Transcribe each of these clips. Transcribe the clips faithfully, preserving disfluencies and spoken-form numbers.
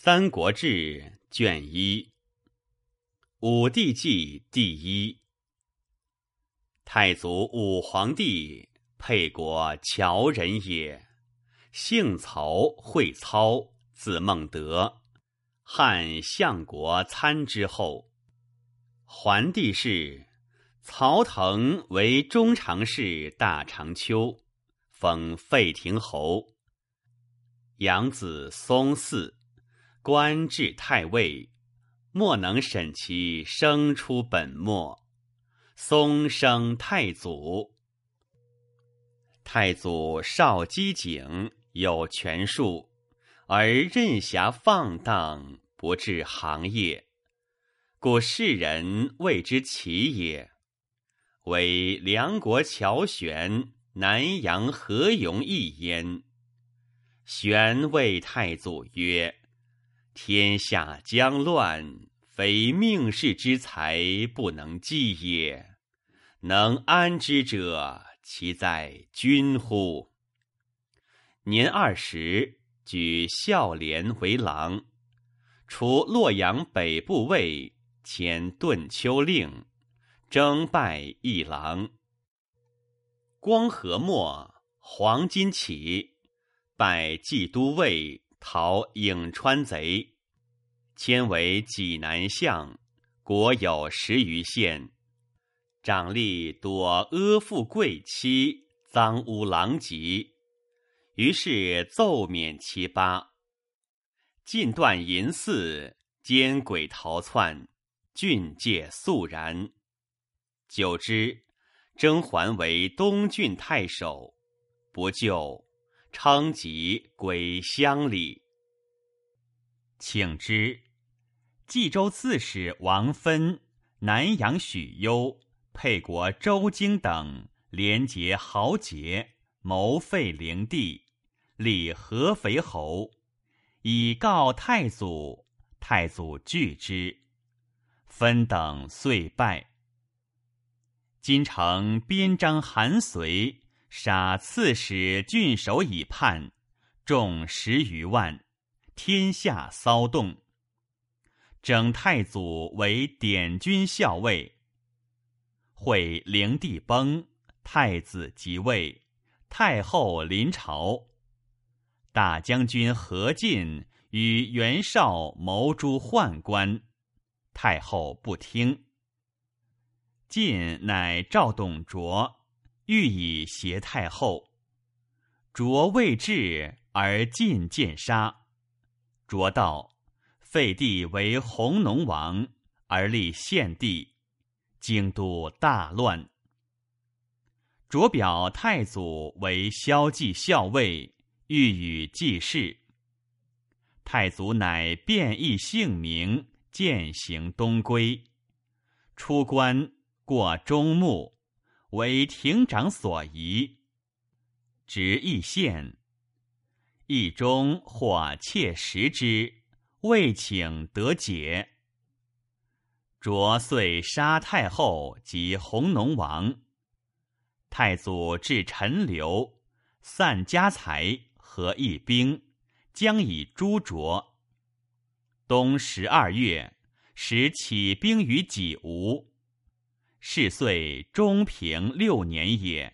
三国志》卷一，武帝纪第一。太祖武皇帝，沛国谯人也，姓曹，讳操，字孟德，汉相国参之后。桓帝谥，曹腾为中常侍大长秋，封费亭侯。养子松嗣，官至太尉，莫能审其生出本末。松生太祖。太祖少机警，有权术，而任侠放荡，不治行业，故世人谓之奇也。为梁国乔玄、南阳何勇一焉。玄谓太祖曰：天下将乱，非命世之才不能济也，能安之者，其在君乎？年二十，举孝廉为郎，除洛阳北部尉，迁顿丘令，征拜一郎。光和末，黄巾起，拜冀都尉，讨颍川贼，迁为济南相，国有十余县。长吏多阿附贵妻，赃污狼藉，于是奏免其八。尽断淫肆，奸诡逃窜，郡界肃然。久之，征还为东郡太守，不就，称疾归乡里。请之，冀州刺史王芬、南阳许攸、沛国周京等连结豪杰，谋废灵帝，立合肥侯，以告太祖。太祖拒之，芬等遂败。今城边章韩遂，杀刺史郡守以叛，众十余万，天下骚动。征太祖为典军校尉。会灵帝崩，太子即位，太后临朝。大将军何进与袁绍谋诛宦官，太后不听。进乃召董卓，欲以挟太后。卓未至，而进见杀。卓道：废帝为弘农王，而立献帝，京都大乱。卓表太祖为骁骑校尉，欲与继事。太祖乃变异姓名，渐行东归。出关，过中牟，为亭长所疑，执邑县。邑中或窃食之，未请得解。卓遂杀太后及弘农王。太祖至陈留，散家财，合一兵，将以诛卓。冬十二月，使起兵于己吴。是岁中平六年也。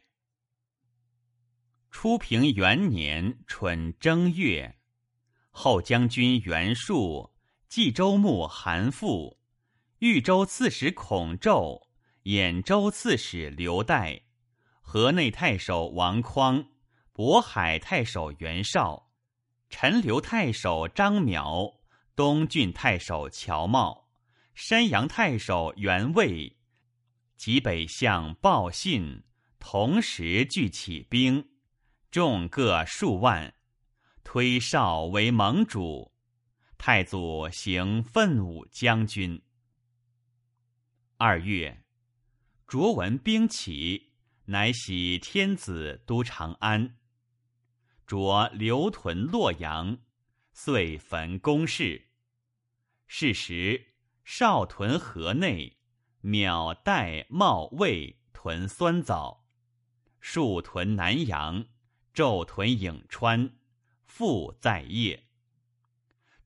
初平元年春正月，后将军袁术、冀州牧韩馥、豫州刺史孔宙、兖州刺史刘岱、河内太守王匡、渤海太守袁绍、陈留太守张邈、东郡太守乔瑁、山阳太守袁魏及北相鲍信，同时聚起兵，众各数万，推绍为盟主。太祖行奋武将军。二月，卓闻兵起，乃徙天子都长安。卓留屯洛阳，遂焚宫室。是时，绍屯河内，邈代茂魏屯酸枣，树屯南阳，纣屯颍川，复在业。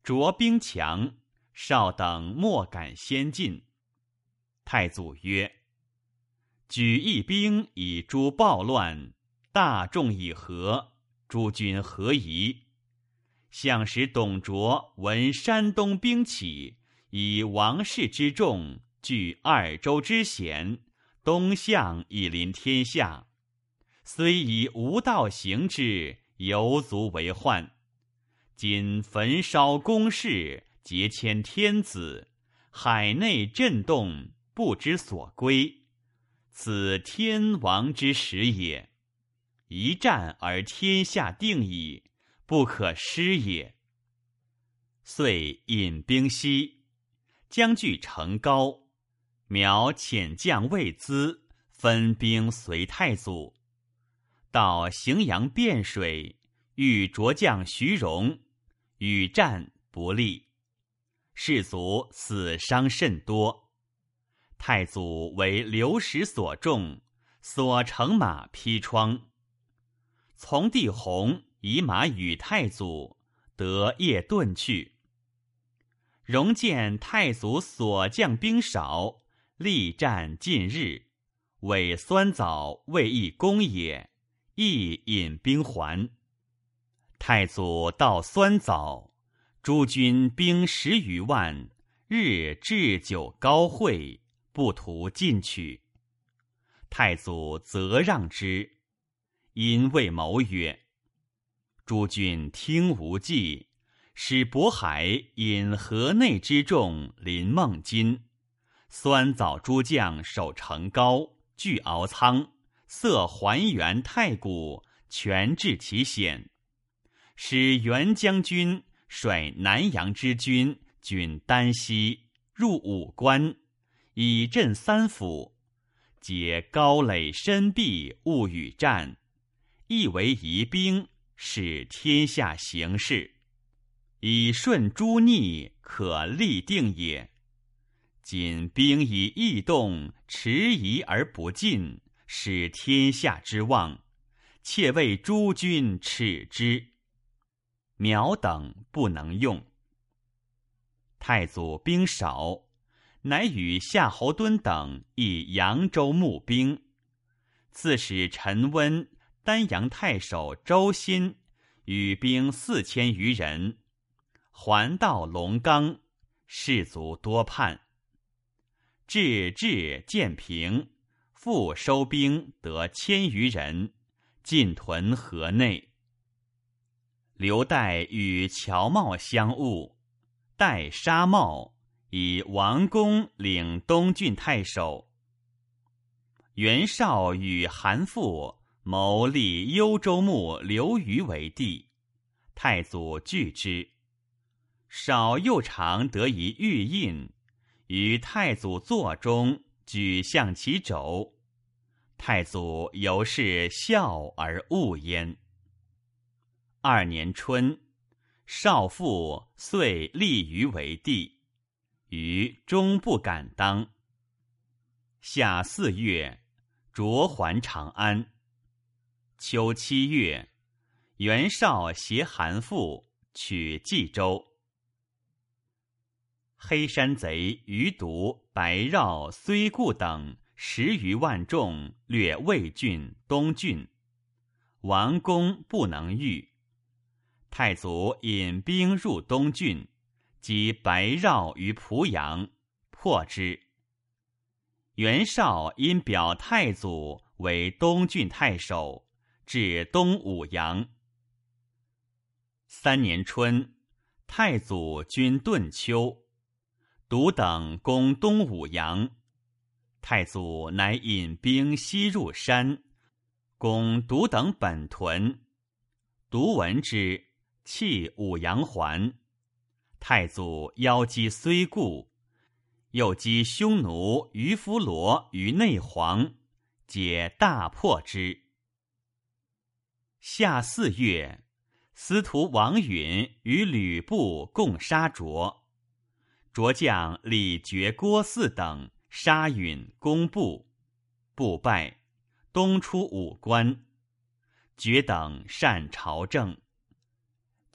卓兵强，少等莫敢先进。太祖曰：举义兵以诛暴乱，大众以和，诸君何疑？相使董卓闻山东兵起，以王室之众据二州之险，东向以临天下，虽以无道行之，犹足为患。今焚烧宫室，劫迁天子，海内震动，不知所归，此天王之时也。一战而天下定矣，不可失也。遂引兵西，将据成皋，苗遣将魏资分兵随太祖，到荥阳汴水，遇卓将徐荣，与战不利，士卒死伤甚多。太祖为流矢所中，所乘马披疮。从弟弘以马与太祖，得夜遁去。荣见太祖所将兵少，力战近日，谓酸枣未易攻也，亦引兵还。太祖到酸枣，诸军兵十余万，日置酒高会，不图进取。太祖责让之，因谓谋曰：诸君听无计，使渤海引河内之众临孟津，酸枣诸将守成皋，据敖仓，塞还原太谷，全治其险。使袁将军率南阳之军军丹西，入武关，以镇三府，皆高垒深壁，勿与战，亦为疑兵，使天下形势，以顺诸逆，可立定也。今兵以异动，迟疑而不进，使天下之望，且为诸君耻之。苗等不能用。太祖兵少，乃与夏侯惇等以扬州募兵，刺史陈温、丹阳太守周新与兵四千余人，还到龙冈，士卒多叛。至至建平，复收兵得千余人，进屯河内。刘岱与乔瑁相恶，岱杀瑁，以王公领东郡太守。袁绍与韩馥谋立幽州牧刘虞为帝，太祖拒之。绍又常得一玉印，于太祖座中举象其肘，太祖由是笑而恶焉。二年春，少父遂立虞为帝，虞终不敢当。夏四月，卓还长安。秋七月，袁绍携韩馥取冀州。黑山贼余毒、白绕、睢固等十余万众掠魏郡、东郡，王公不能御。太祖引兵入东郡，击白绕于濮阳，破之。袁绍因表太祖为东郡太守，至东武阳。三年春，太祖军顿丘，独等攻东武阳。太祖乃引兵西入山，攻独等本屯。独闻之，弃武阳还。太祖邀击睢固，又击匈奴于弗罗于内黄，皆大破之。夏四月，司徒王允与吕布共杀卓，卓将李傕、郭汜等杀允攻布，布败，东出武关。傕等善朝政。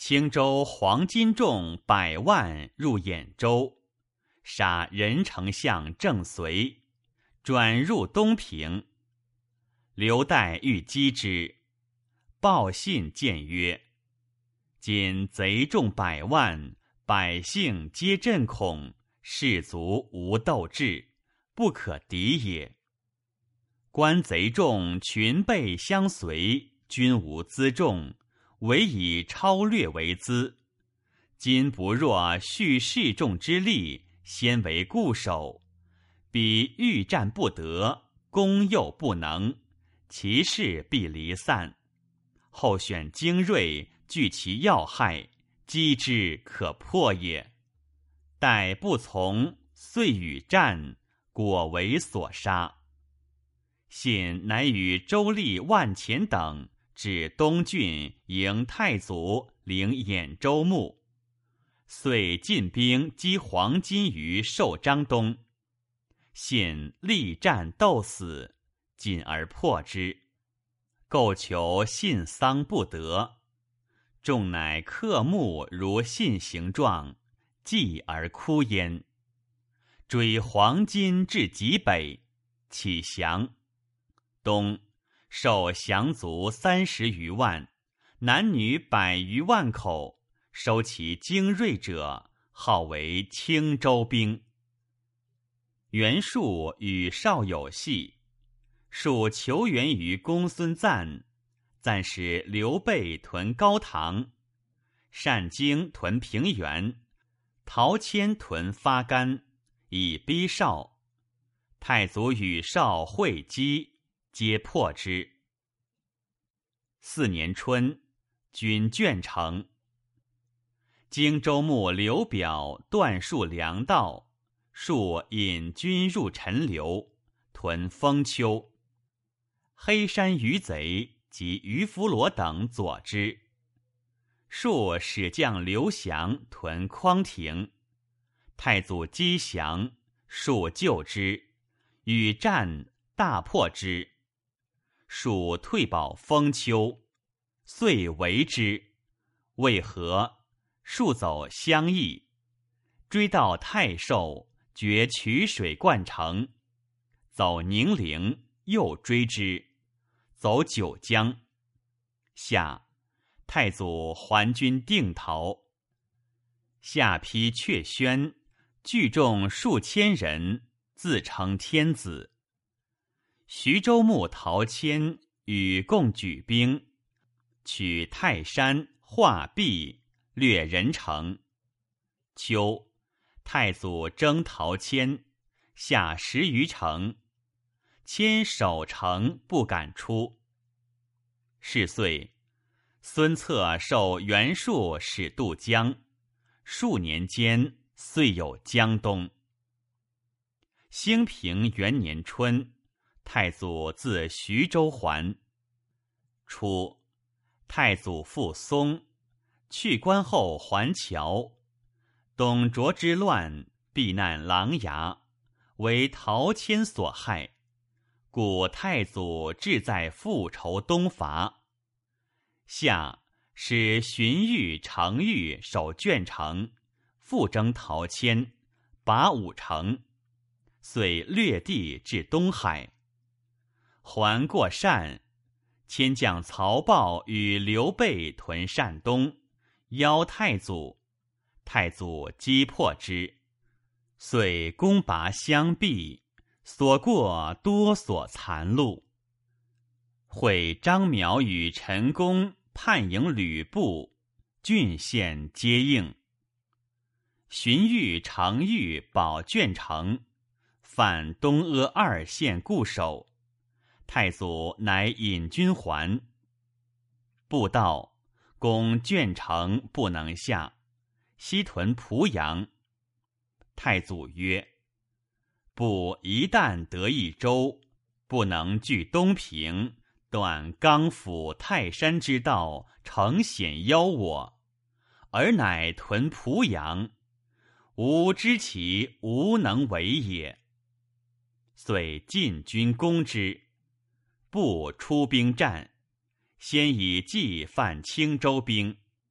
青州黄巾众百万入兖州，杀任丞相郑随，转入东平。刘岱欲击之，报信谏曰：今贼众百万，百姓皆震恐，士卒无斗志，不可敌也。观贼众群备相随，均无辎重，唯以超略为资。今不若蓄士众之力，先为固守，彼欲战不得，攻又不能，其势必离散。后选精锐，据其要害，击之可破也。待不从，遂与战，果为所杀。信乃与周厉、万钱等至东郡迎太祖，领兖州牧，遂进兵击黄巾于寿张东。信力战斗死，进而破之，构求信丧不得。众乃刻木如信形状，祭而哭焉。追黄巾至极北，起降。东受降卒三十余万，男女百余万口，收其精锐者，号为青州兵。袁术与少有隙，术求援于公孙瓒，暂使刘备屯高唐，单京屯平原，陶谦屯发干，以逼少。太祖与少会稽，皆破之。四年春，军卷城。荆州牧刘表断戍粮道，戍引军入陈留，屯封丘。黑山余贼及于弗罗等佐之。戍使将刘降屯匡亭，太祖击降，戍救之，与战，大破之。蜀退保封丘，遂围之。为何？戍走襄邑，追到太寿，决曲水灌城。走宁陵，又追之，走九江。夏，太祖还军定陶。下邳阙宣，聚众数千人，自称天子。徐州牧陶谦与共举兵，取泰山、华壁，略任城。秋，太祖征陶谦，下十余城，谦守城不敢出。是岁，孙策受袁术使渡江，数年间遂有江东。兴平元年春，太祖自徐州还。初，太祖父松，去官后还侨。董卓之乱，避难琅琊，为陶谦所害，故太祖志在复仇东伐。夏，使荀彧、程昱守鄄城，复征陶谦，拔五城，遂掠地至东海。还过单，迁将曹豹与刘备屯山东，邀太祖，太祖击破之，遂攻拔襄壁，所过多所残戮。会张邈与陈宫叛迎吕布，郡县皆应。荀彧、程昱保鄄城，犯东阿二县固守。太祖乃引军还。布道，攻鄄城不能下，西屯濮阳。太祖曰：布一旦得一州，不能据东平，断刚府泰山之道，诚险邀我，而乃屯濮阳，吾知其无能为也。遂进军攻之。布出兵战，先以计犯青州兵，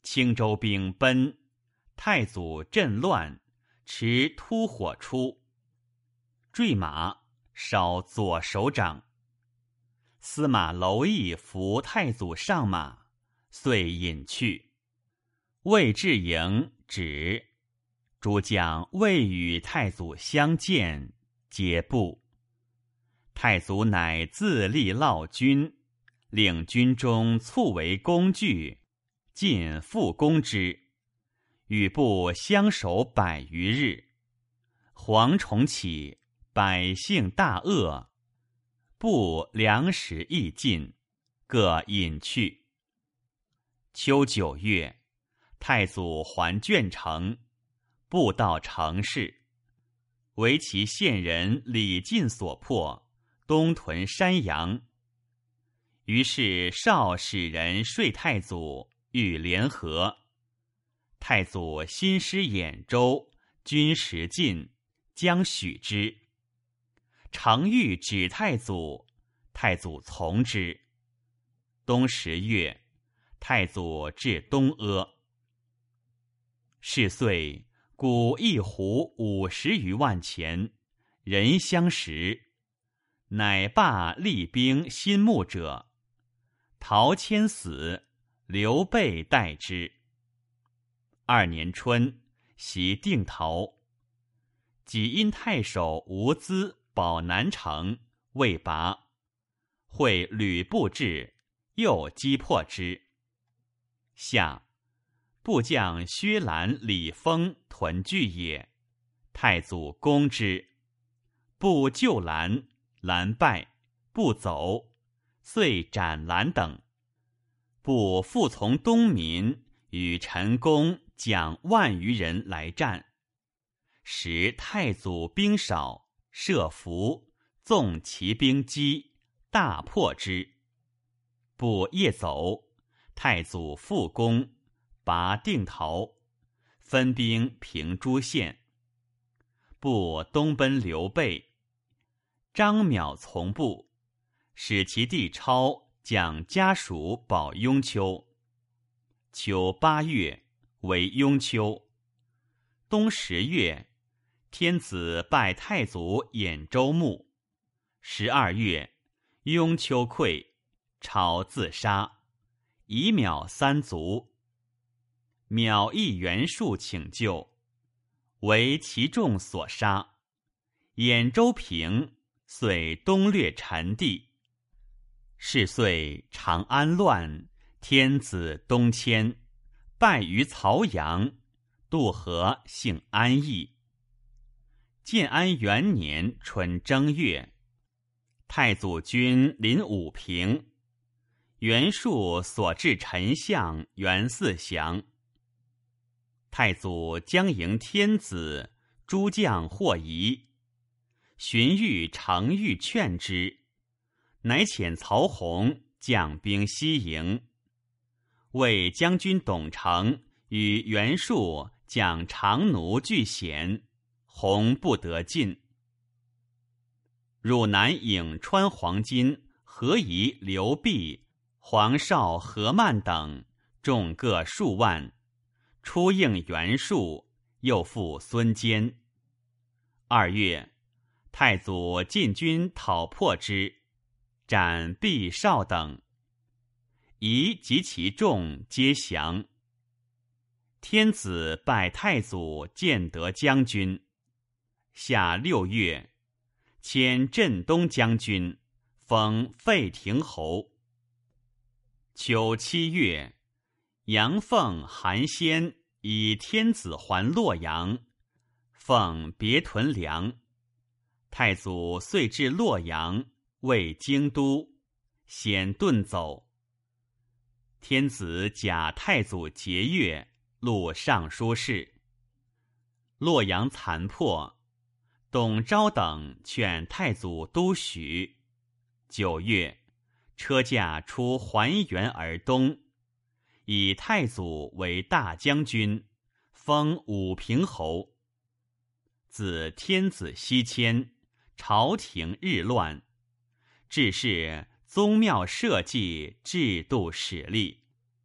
青州兵奔，太祖阵乱，持突火出，坠马，烧左手掌。司马娄毅扶太祖上马，遂引去。未至营，止。诸将未与太祖相见，皆怖。太祖乃自立烙军，令军中卒为工具，尽复攻之，与部相守百余日。蝗虫起，百姓大饿，部粮食亦尽，各隐去。秋九月，太祖还鄄城，步到城市，为其县人李进所破，东屯山阳。于是少使人说太祖，欲联合。太祖新师兖州，军食尽，将许之。常欲止太祖，太祖从之。冬十月，太祖至东阿。是岁，谷一斛五十余万钱，人相食，乃罢厉兵新募者。陶谦死，刘备代之。二年春，袭定陶。己因太守吴资保南城，未拔，会吕布至，又击破之。夏，部将薛兰、李丰屯聚也，太祖攻之，部救兰，兰败，部走，遂斩兰等。部复从东民与陈宫、蒋万余人来战。时太祖兵少，设伏，纵骑兵击，大破之。部夜走，太祖复攻，拔定陶，分兵平诸县。部东奔刘备，张邈从部，使其弟超将家属保雍丘。秋八月，为雍丘。冬十月，天子拜太祖兖州牧。十二月，雍丘溃，超自杀，以邈三族。邈亦袁术请救，为其众所杀。兖州平，遂东掠陈地。是岁，长安乱，天子东迁，败于曹阳。渡河，姓安邑。建安元年春正月，太祖军临武平，袁术所至丞相袁嗣降。太祖将迎天子，诸将或疑，荀彧、程昱劝之，乃遣曹洪将兵西迎。魏将军董承与袁术将长奴拒险，洪不得进。汝南颍川黄巾、何仪、刘弼、黄绍、何曼等众各数万，出应袁术，又复孙坚。二月，太祖进军讨破之，斩毕绍等。夷及其众皆降。天子拜太祖建德将军。夏六月，迁镇东将军，封费亭侯。秋七月，阳奉韩先以天子还洛阳，奉别屯粮。太祖遂至洛阳，为京都，先遁走。天子假太祖节钺，录尚书事。洛阳残破，董昭等劝太祖都许。九月，车驾出还原而东，以太祖为大将军，封武平侯。自天子西迁，朝廷日乱，致是宗庙社稷制度始立。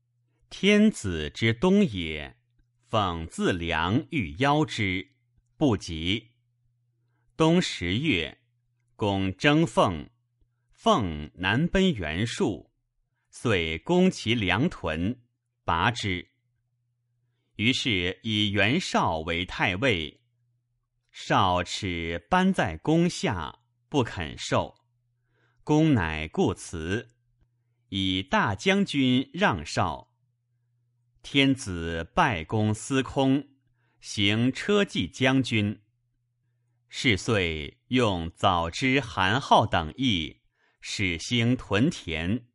天子之东也，讽自梁欲邀之，不及。冬十月，公征凤，凤南奔袁术，遂攻其粮屯，拔之。于是以袁绍为太尉，绍耻班在宫下，不肯受。公乃故辞，以大将军让绍。天子拜公司空，行车骑将军。是岁用早知韩浩等役，使兴屯田。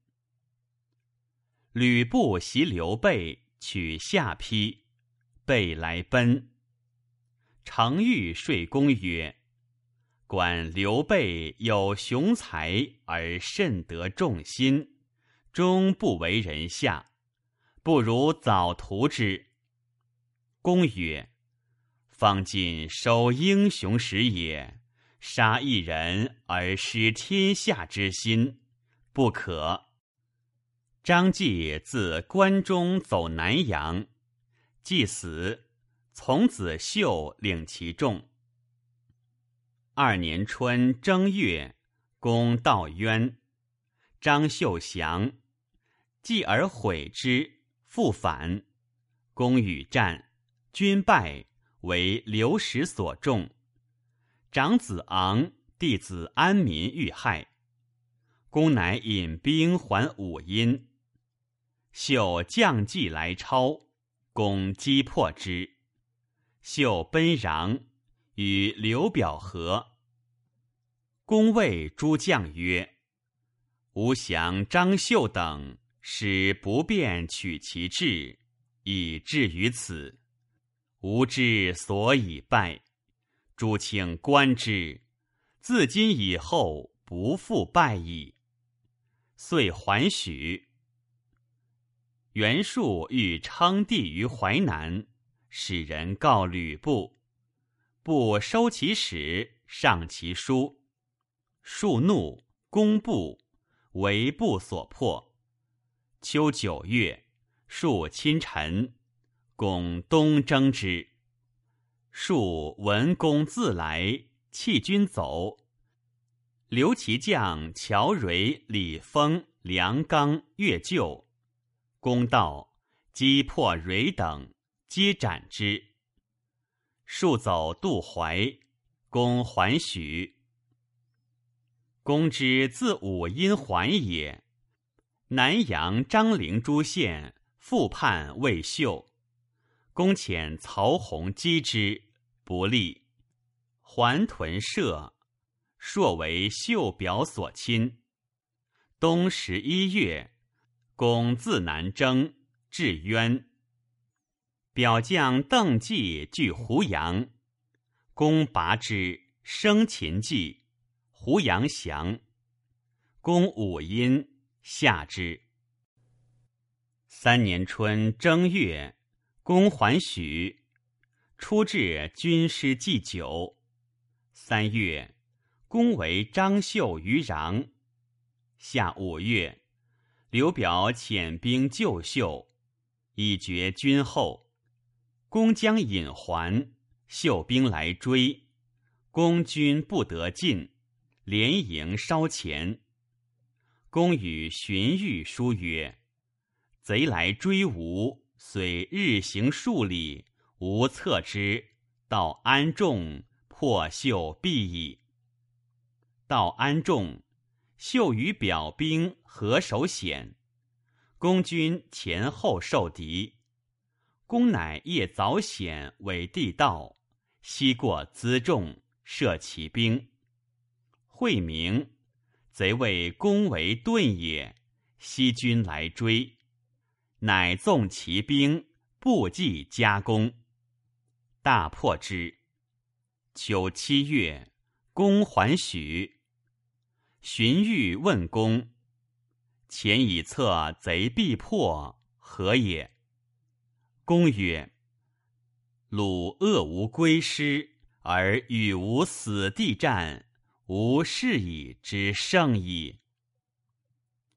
吕布袭刘备，取下邳，备来奔。程昱说公曰：管刘备有雄才而甚得众心，终不为人下，不如早图之。公曰：方今收英雄时也，杀一人而失天下之心，不可。张继自关中走南阳，既死，从子秀领其众。二年春正月，公悼渊，张绣降，继而悔之，复反。公与战，军败，为刘石所中。长子昂、弟子安民遇害，公乃引兵还武阴。秀将计来超，公击破之。秀奔穰，与刘表合。公谓诸将曰：吾降张绣等，使不便取其志，以至于此。吾之所以败，诸请观之，自今以后不复败矣。遂还许。袁术欲称帝于淮南，使人告吕布，布收其使，上其书。术怒，攻布，为布所破。秋九月，术侵陈，公东征之。术闻公自来，弃军走。留其将乔蕤、李丰、梁刚、越救。公到，击破蕤等，皆斩之。术走渡淮，公还许。公之自武阴还也，南阳张陵诸县复叛魏秀。公遣曹洪击之，不利，还屯舍，朔为秀表所侵。冬十一月，公自南征，至渊。表将邓纪据胡杨，公拔之，生擒纪，胡杨降。公武阴，下之。三年春正月，公还许，出至军师祭酒。三月，公为张绣于穰。夏五月，刘表遣兵救绣，以绝军后。公将引还，绣兵来追，公军不得进，连营稍前。公与荀彧书曰：贼来追吾，虽日行数里，吾策之，到安众，破绣必矣。到安众，绣与表兵合守险，公军前后受敌。公乃夜早险为地道，西过辎重，射其兵。晦明，贼谓公为遁也，西军来追，乃纵其兵，不计加攻，大破之。秋七月，公还许。荀彧问公：前以策贼必破，何也？公曰：鲁恶无归师，而与吾死地战，吾是以之胜矣。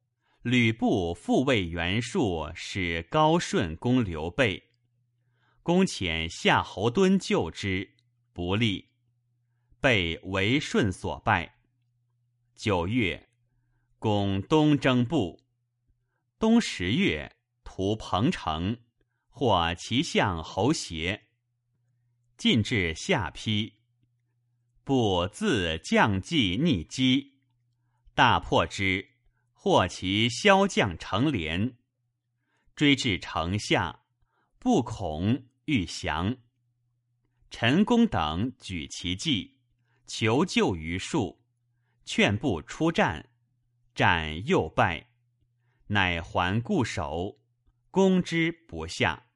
吕布复为袁术使高顺攻刘备，公遣夏侯惇救之，不利，被为顺所败。九月，攻东征部。冬十月，屠彭城，获其相侯协。进至下邳，部自将计逆击，大破之，获其骁将成连。追至城下，不恐，欲降。陈宫等举其计，求救于术，劝部出战，战又败，乃还固守，攻之不下。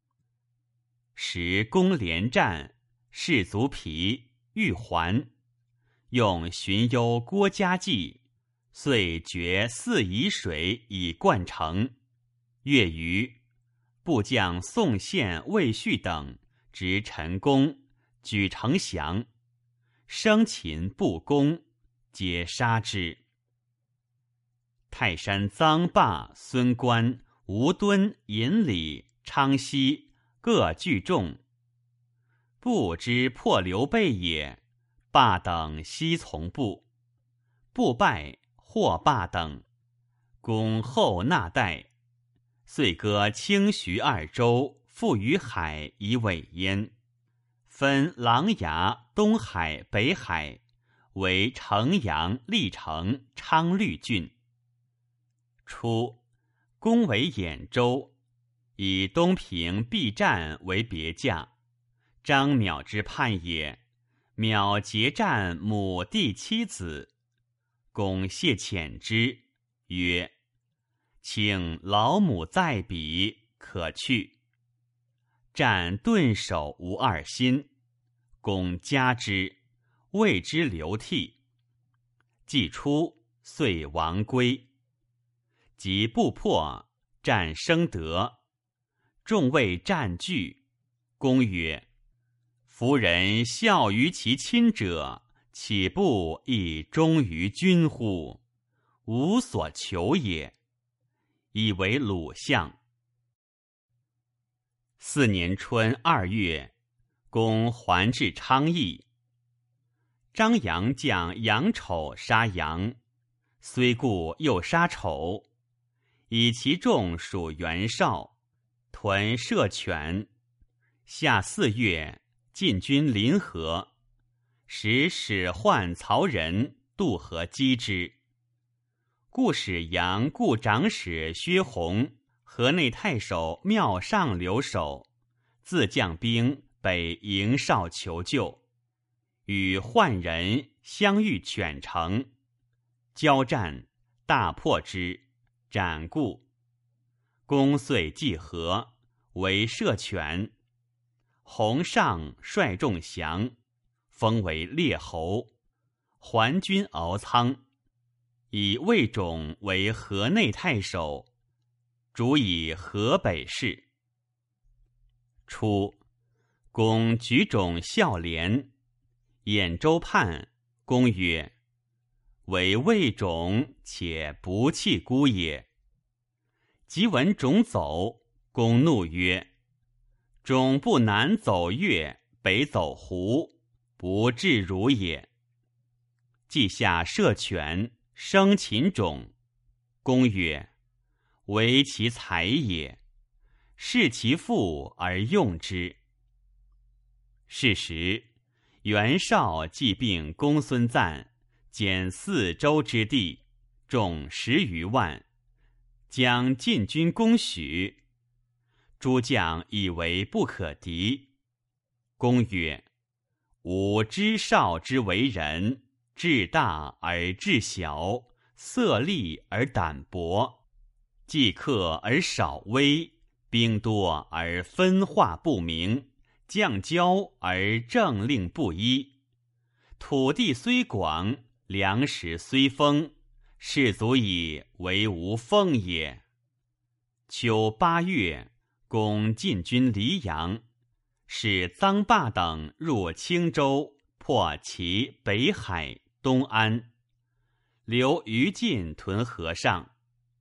时公连战，士卒疲，欲还，用荀攸、郭嘉计，遂决四夷水以灌城。月余，部将宋宪、魏续等执陈宫，举城降，生擒不攻，皆杀之。泰山臧霸、孙观、吴敦、尹礼、昌熙各聚众，部之破刘备也，霸等悉从部，部败，获霸等，攻后纳代，遂割清徐二州，复于海以委焉，分琅琊、东海、北海为城阳、历城、昌绿郡。初，攻为兖州，以东平避战为别驾，张邈之叛也。邈结战母弟妻子，公谢遣之，曰：请老母在彼，可去。战顿首无二心，公加之，谓之流涕。既出，遂亡归。及不破，战生得，众谓战惧。公曰：夫人孝于其亲者，岂不亦忠于君乎？无所求也。以为鲁相。四年春二月，公还至昌邑。张扬将杨丑杀杨，虽故又杀丑，以其众属袁绍，屯射犬。夏四月，晋军临河，使使唤曹仁渡河击之。故使杨故长史薛弘、河内太守庙上留守，自将兵北迎绍求救，与宦人相遇犬城，交战，大破之，斩固。公遂济河，为射犬。弘上率众降，封为列侯，还军敖仓，以魏种为河内太守，主以河北事。初，公举种孝廉，兖州叛，公曰：为魏种，且不弃孤也。即闻种走，公怒曰：种不南走越，北走胡，不至如也。既下射犬，生擒种。公曰：为其才也，视其父而用之。是时，袁绍既并公孙瓒，减四州之地，众十余万，将进军攻许。诸将以为不可敌。公曰：吾知绍之为人，志大而志小，色厉而胆薄，计克而少威，兵多而分化不明，将骄而政令不一。土地虽广，粮食虽丰，士卒以为无奉也。秋八月，公进军黎阳，使臧霸等入青州，破齐、北海、东安，留于禁屯河上。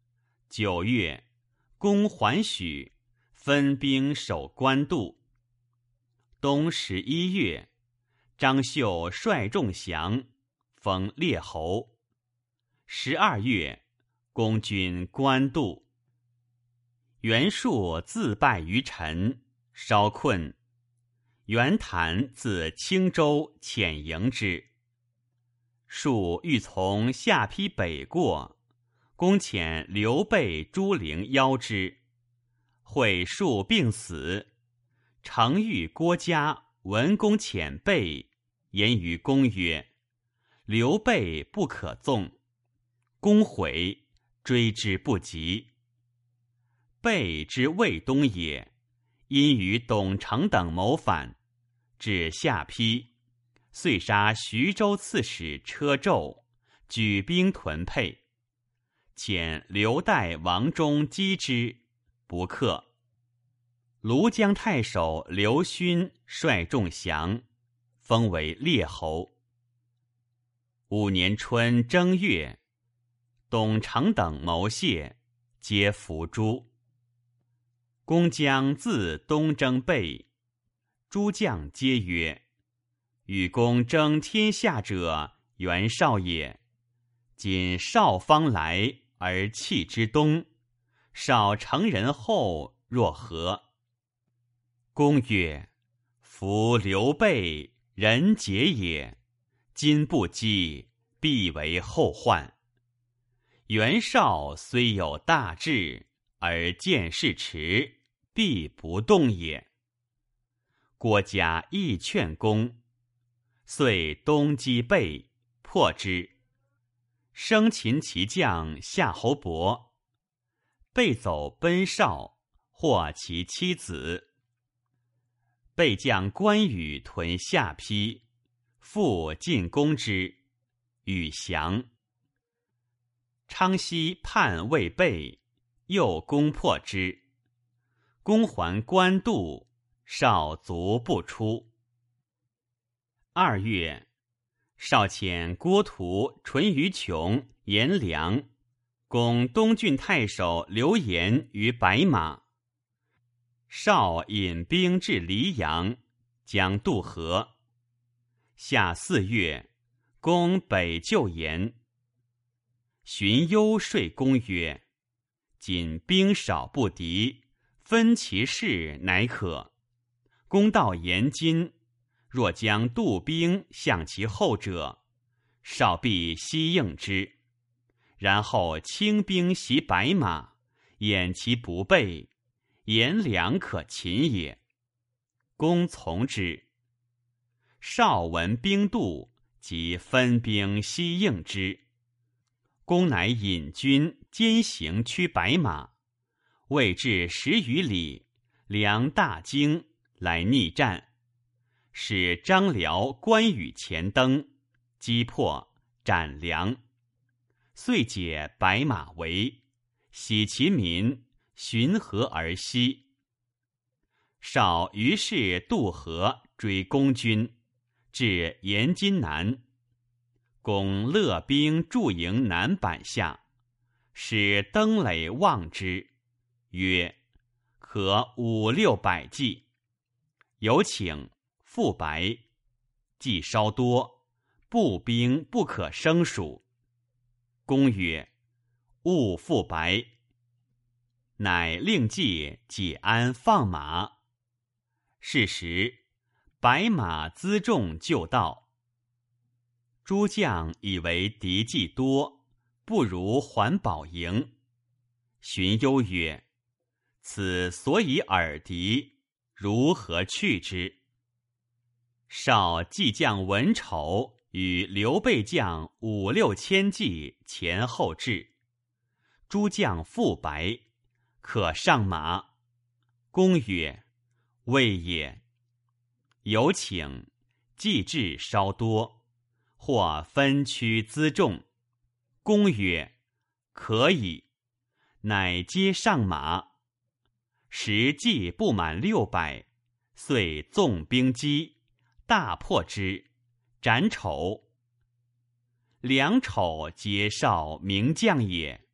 九月，攻还许，分兵守官渡。冬十一月，张绣率众降，封列侯。十二月，攻军官渡。袁术自败于陈，稍困。袁谭自青州遣迎之。术欲从下邳北过，公遣刘备、朱灵邀之。会术病死，程昱、郭嘉闻公遣备，言于公曰：刘备不可纵。公悔，追之不及。备之魏东也，因与董承等谋反，至下邳，遂杀徐州刺史车胄，举兵屯沛。遣刘岱、王忠击之，不克。庐江太守刘勋率众降，封为列侯。五年春正月，董承等谋谢，皆伏诛。公将自东征备，诸将皆曰：与公争天下者，袁绍也。今绍方来，而弃之东，绍成人后，若何？公曰：夫刘备，人杰也，今不击，必为后患。袁绍虽有大志，而见事迟，必不动也。郭嘉亦劝公，遂东击备，破之。生擒其将夏侯伯，备走奔绍，获其妻子。备将关羽屯下邳，复进攻之，羽降。昌熙叛魏备，又攻破之。公还官渡，绍卒不出。二月，绍遣郭图、淳于琼、颜良攻东郡太守刘延于白马。绍引兵至黎阳，将渡河。夏四月，攻北救延。荀攸说公曰：今兵少不敌，分其势乃可。公到延津，若将渡兵向其后者，绍必悉应之，然后轻兵袭白马，掩其不备，颜良可擒也。公从之。绍闻兵渡，即分兵悉应之。公乃引军兼行驱白马，未至十余里，良大惊，来逆战，使张辽、关羽前登，击破，斩良。遂解白马围，徙其民，循河而西。绍于是渡河追公军，至延津南。公勒兵驻营南坂下，使登垒望之，曰：可五六百骑。有请，复白。计稍多，步兵不可胜数。公曰：勿复白。乃令计解鞍放马。是时，白马辎重就到。诸将以为敌计多，不如还保营。荀攸曰：此所以耳敌，如何去之？绍计将文丑与刘备将五六千骑前后至，诸将复白，可上马。公曰：未也。有请，计至稍多，或分区辎重。公曰：可以。乃皆上马。时计不满六百，遂纵兵击，大破之，斩丑。良丑皆绍名将也，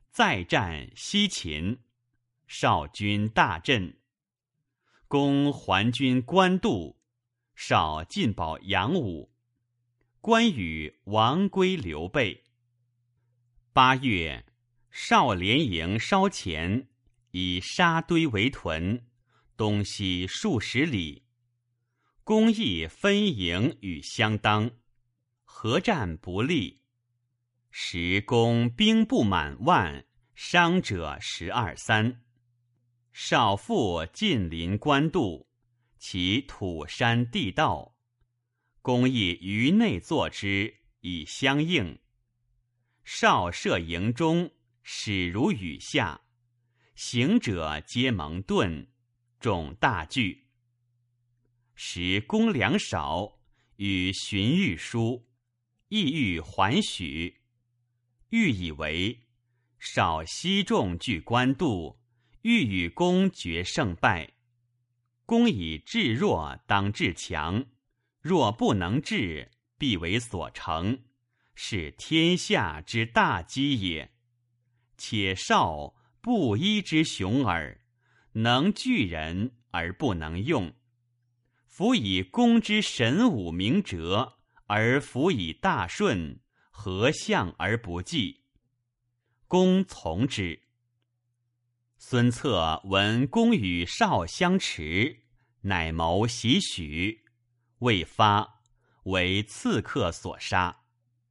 再战西秦，少军大振。公还军官渡，少进保阳武。关羽亡归刘备。八月，少连营烧前，以沙堆为屯，东西数十里。公亦分营与相当，合战不利。时公兵不满万，伤者十二三。少复近临官渡，其土山地道，公亦于内作之，以相应。少设营中，始如雨下，行者皆蒙盾，众大惧。时公粮少，与荀彧书，意欲还许。彧以为少悉众据官渡，欲与公决胜败。公以智弱当智强，若不能治，必为所成，是天下之大机也。且少不依之雄耳，能聚人而不能用。夫以公之神武明哲，而辅以大顺，何相而不济？公从之。孙策闻公与少相持，乃谋袭许，未发，为刺客所杀。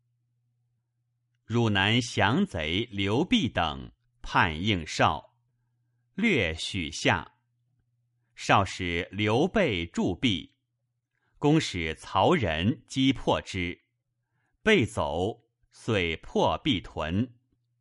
汝南降贼刘弼等叛应少，略许下。少使刘备助弼，公使曹仁击破之，备走，遂破弼屯。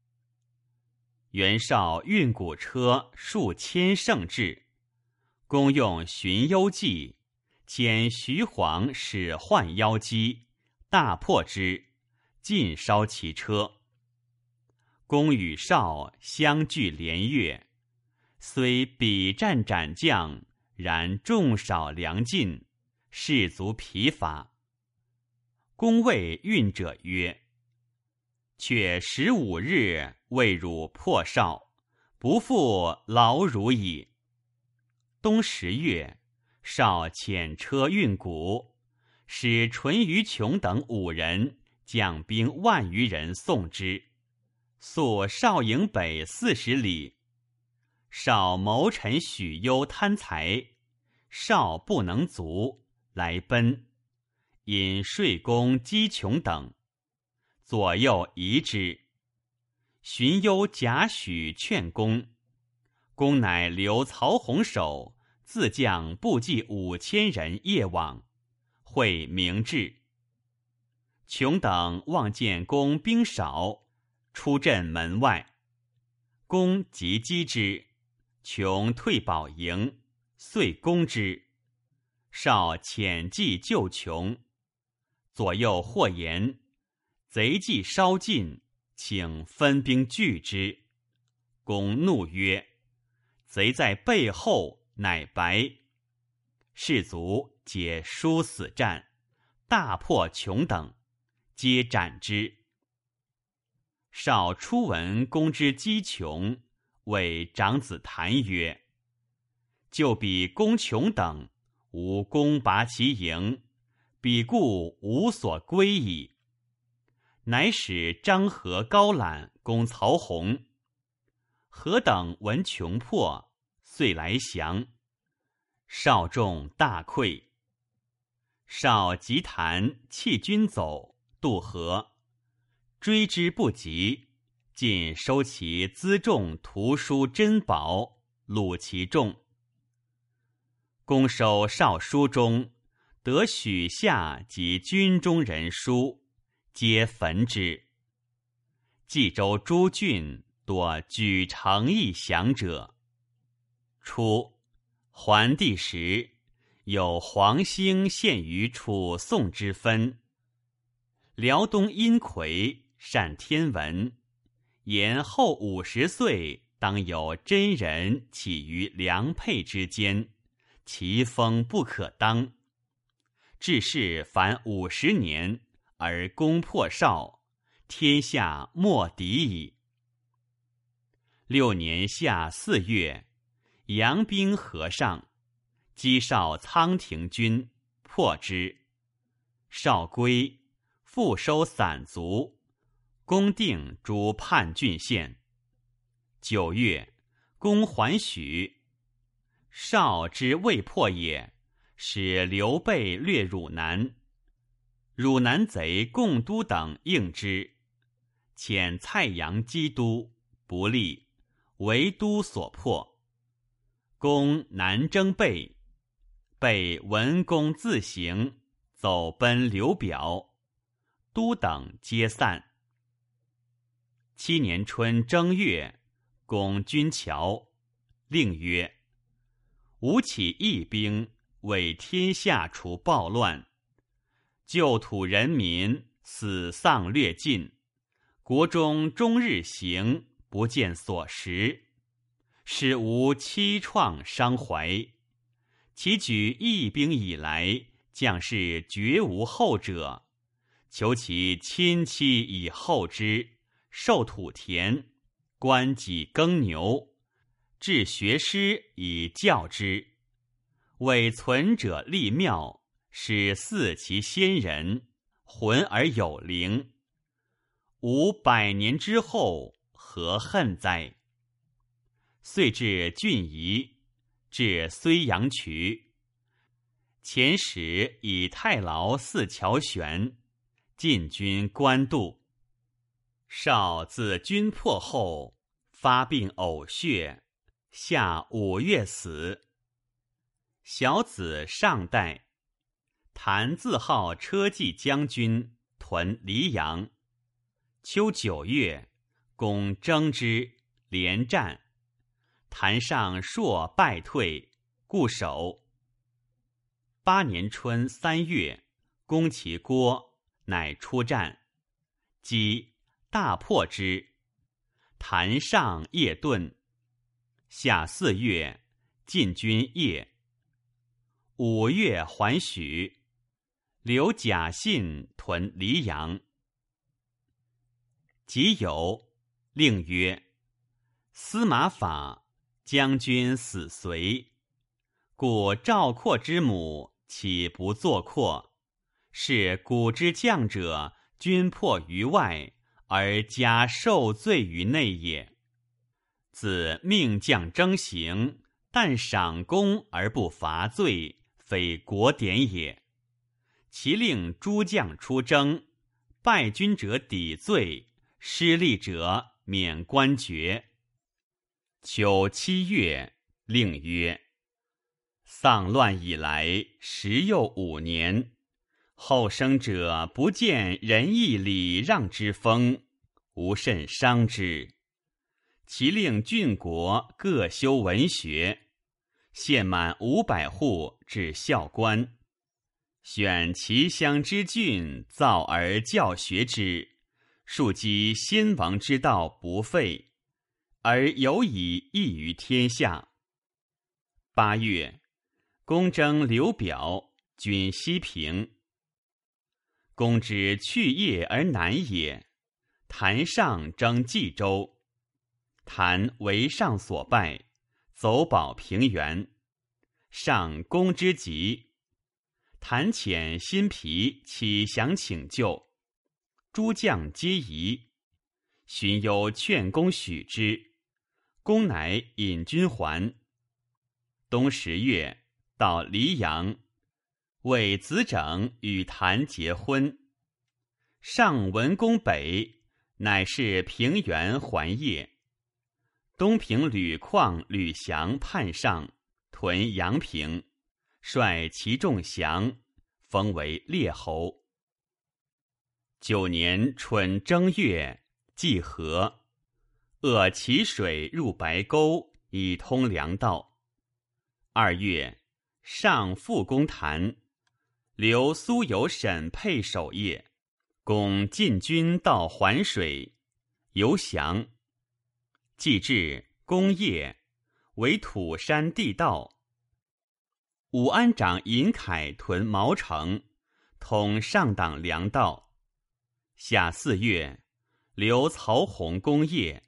袁绍运谷车数千乘至，公用荀攸计，遣徐晃使唤妖姬，大破之，尽烧其车。公与绍相距连月，虽比战斩将，然众少粮尽，士卒疲乏。公谓运者曰：却十五日未汝破绍，不复劳汝矣。冬十月，绍遣车运谷，使淳于琼等五人将兵万余人送之，宿绍营北四十里。绍谋臣许攸贪财，绍不能足，来奔，引税公姬琼等，左右疑之。荀攸假许劝公，公乃留曹洪守，自将部骑五千人夜往，会明志。琼等望见公兵少，出阵门外，公即击之，琼退保营，遂攻之。绍遣骑救琼，左右或言贼计稍尽，请分兵拒之。公怒曰：贼在背后，乃白。士卒皆殊死战，大破琼等，皆斩之。绍初闻公之击琼，谓长子谭曰：就比攻琼等，吾攻拔其营，彼故无所归矣。乃使张合、高览攻曹洪。何等闻穷破，遂来降。绍众大溃。绍及谭弃军走，渡河，追之不及，尽收其辎重图书珍宝，虏其众。公收少书中，得许下及军中人书，皆焚之。冀州诸郡多举城邑降者。初，桓帝时，有黄兴献于楚宋之分。辽东阴魁善天文，言后五十岁当有真人起于良配之间，其风不可当。至是凡五十年，而攻破绍，天下莫敌矣。 六年夏四月，扬兵河上，击少仓亭军，破之。少归，复收散卒，攻定诸叛郡县。九月，攻还许。少之未破也，使刘备略汝南。汝南贼贡都等应之，遣蔡阳击都，不利，为都所破。公南征备，备闻公自行，走奔刘表，都等皆散。七年春正月，攻军桥，令曰：吾起义兵，为天下除暴乱，旧土人民死丧略尽，国中终日行，不见所食，使吾凄怆伤怀。其举义兵以来，将士绝无后者，求其亲戚以后之，授土田，官己耕牛，治学师以教之，为存者立庙，使祀其先人，浑而有灵。吾百年之后，何恨哉？遂至郡夷，至睢阳渠。遣使以太牢四桥悬，进军官渡。少自军破后，发病呕血，夏五月死。小子上代，谭自号车骑将军，屯黎阳。秋九月，公征之，连战。谭上朔败退，固守。八年春三月，攻其郭，乃出战，击，大破之。谭上夜遁。夏四月，进军邺。五月还许，留贾信屯黎阳。己酉，令曰：司马法，将军死随，故赵括之母岂不作括？是古之将者，军破于外，而加受罪于内也。自命将征行，但赏功而不罚罪，非国典也。其令诸将出征，败军者抵罪，失利者免官爵。秋七月，令曰：丧乱以来，时又五年，后生者不见仁义礼让之风，无甚伤之。其令郡国各修文学，县满五百户至校官，选其乡之郡，造而教学之，庶几先王之道不废，而有以益于天下。八月，公征刘表，军西平。公之去业而南也，谭上征冀州，谭为上所败，走保平原。上公之急，谭遣辛毗起降请救，诸将皆疑。荀攸劝公许之，公乃引军还。冬十月，到黎阳，为子整与谭结婚。上闻公北，乃是平原还业。东平吕旷、吕翔叛上，屯阳平，率其众降，封为列侯。九年春正月，济河，扼其水入白沟，以通粮道。二月，上复攻谭，留苏有沈沛守业，攻进军到环水，游降。既至，攻业，为土山地道。武安长尹凯屯毛城，统上党粮道。夏四月，留曹洪攻业，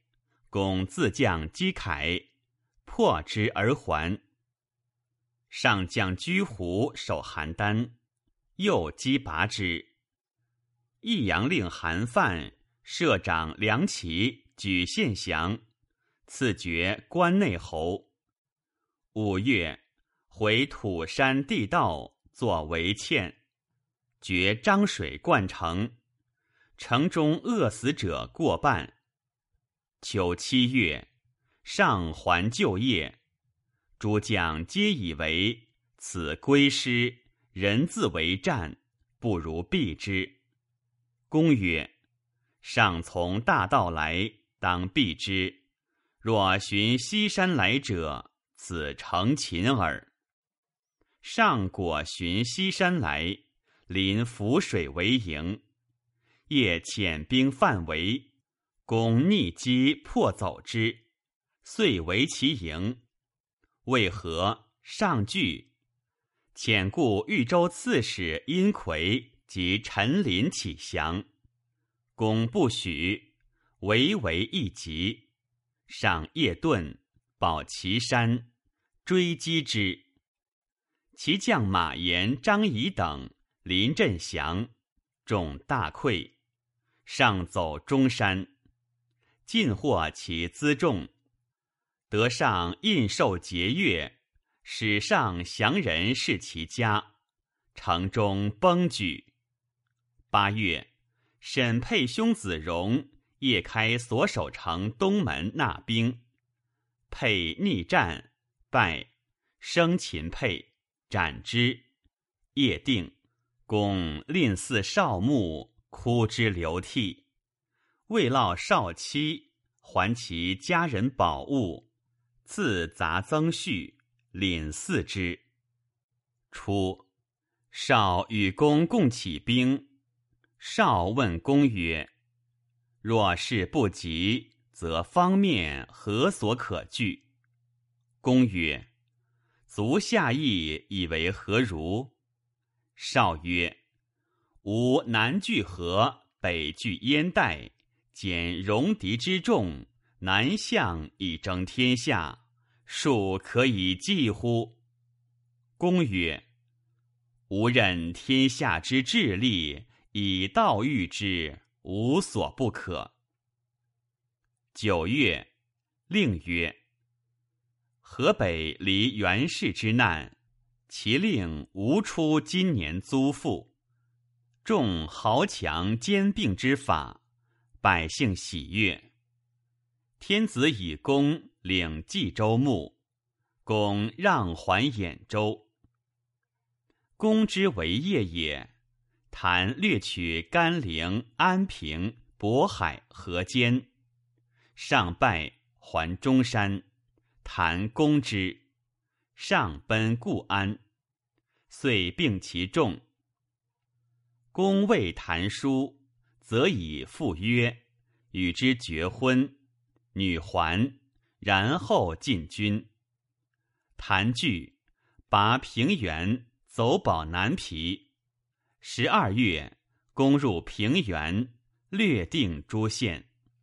公自将击铠，破之而还。上将居胡守邯郸，又击拔之。益阳令韩范摄长梁齐举献降，赐爵关内侯。五月，回土山地道作为堑，决漳水灌城，城中饿死者过半。秋七月，上还旧业，诸将皆以为此归师，人自为战，不如避之。公曰：上从大道来，当避之。若寻西山来者，此成擒耳。上果寻西山来，临涪水为营，夜遣兵犯围，公逆击破走之，遂为其营。为何？上惧，遣故豫州刺史殷奎及陈琳起降，公不许，围为一急。上夜遁，保岐山，追击之。其将马延、张仪等临阵降，众大溃。上走中山，尽获其辎重。得上印绶节钺，使上降人视其家，城中崩举。八月，沈沛兄子荣夜开所守城东门纳兵，沛逆战，败，生擒沛，斩之。夜定，公吝祀少牧，哭之流涕。为烙少妻，还其家人宝物，赐杂增序，领祀之。初，少与公共起兵。少问公曰：若事不急，则方面何所可惧？公曰：足下邑以为何如？少曰：吾南据河，北据燕代，兼戎狄之众，南向以争天下，庶可以计乎？公曰：吾任天下之治力，以道御之，无所不可。九月，令曰：河北离袁氏之难，其令无出今年租赋，众豪强兼并之法，百姓喜悦。天子以公领冀州牧，公让还兖州。公之为业也，谭略取甘陵、安平、渤海、河间，上败，还中山，谭攻之，上奔固安，遂并其众。公谓谭书，则以赴约，与之绝婚，女还，然后进军。谭惧，拔平原，走保南皮。十二月，攻入平原，略定诸县。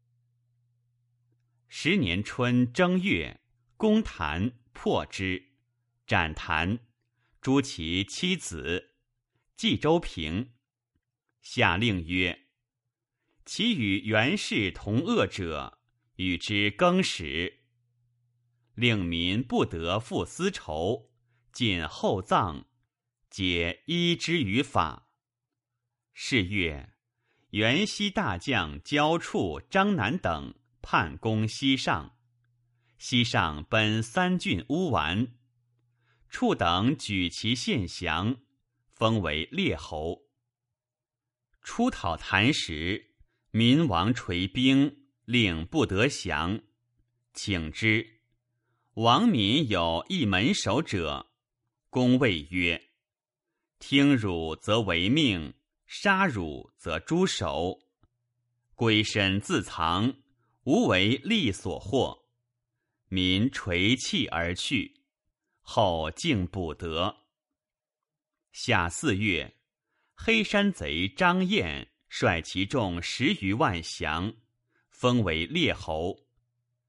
十年春正月，攻谭，破之，斩谭，诛其妻子，冀州平。下令曰：其与袁氏同恶者，与之更始。令民不得复私仇，尽厚葬，皆依之于法。是月，袁熙大将焦处、张南等叛攻西上，西上奔三郡乌丸，处等举其献降，封为列侯。出讨谭时，民王垂兵，令不得降，请之。王民有一门守者，公谓曰：听汝则为命，杀汝则诛首。归身自藏，无为利所获。民垂泣而去，后竟补得。夏四月，黑山贼张燕率其众十余万降，封为列侯。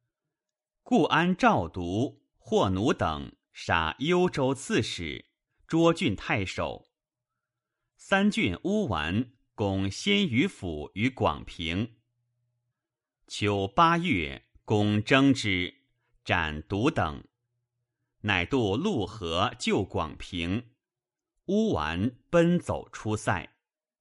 故安赵独、霍奴等杀幽州刺史，涿郡太守。三郡乌丸攻鲜于府于广平。秋八月，攻征之，斩独等，乃渡潞河救广平。乌丸奔走出塞。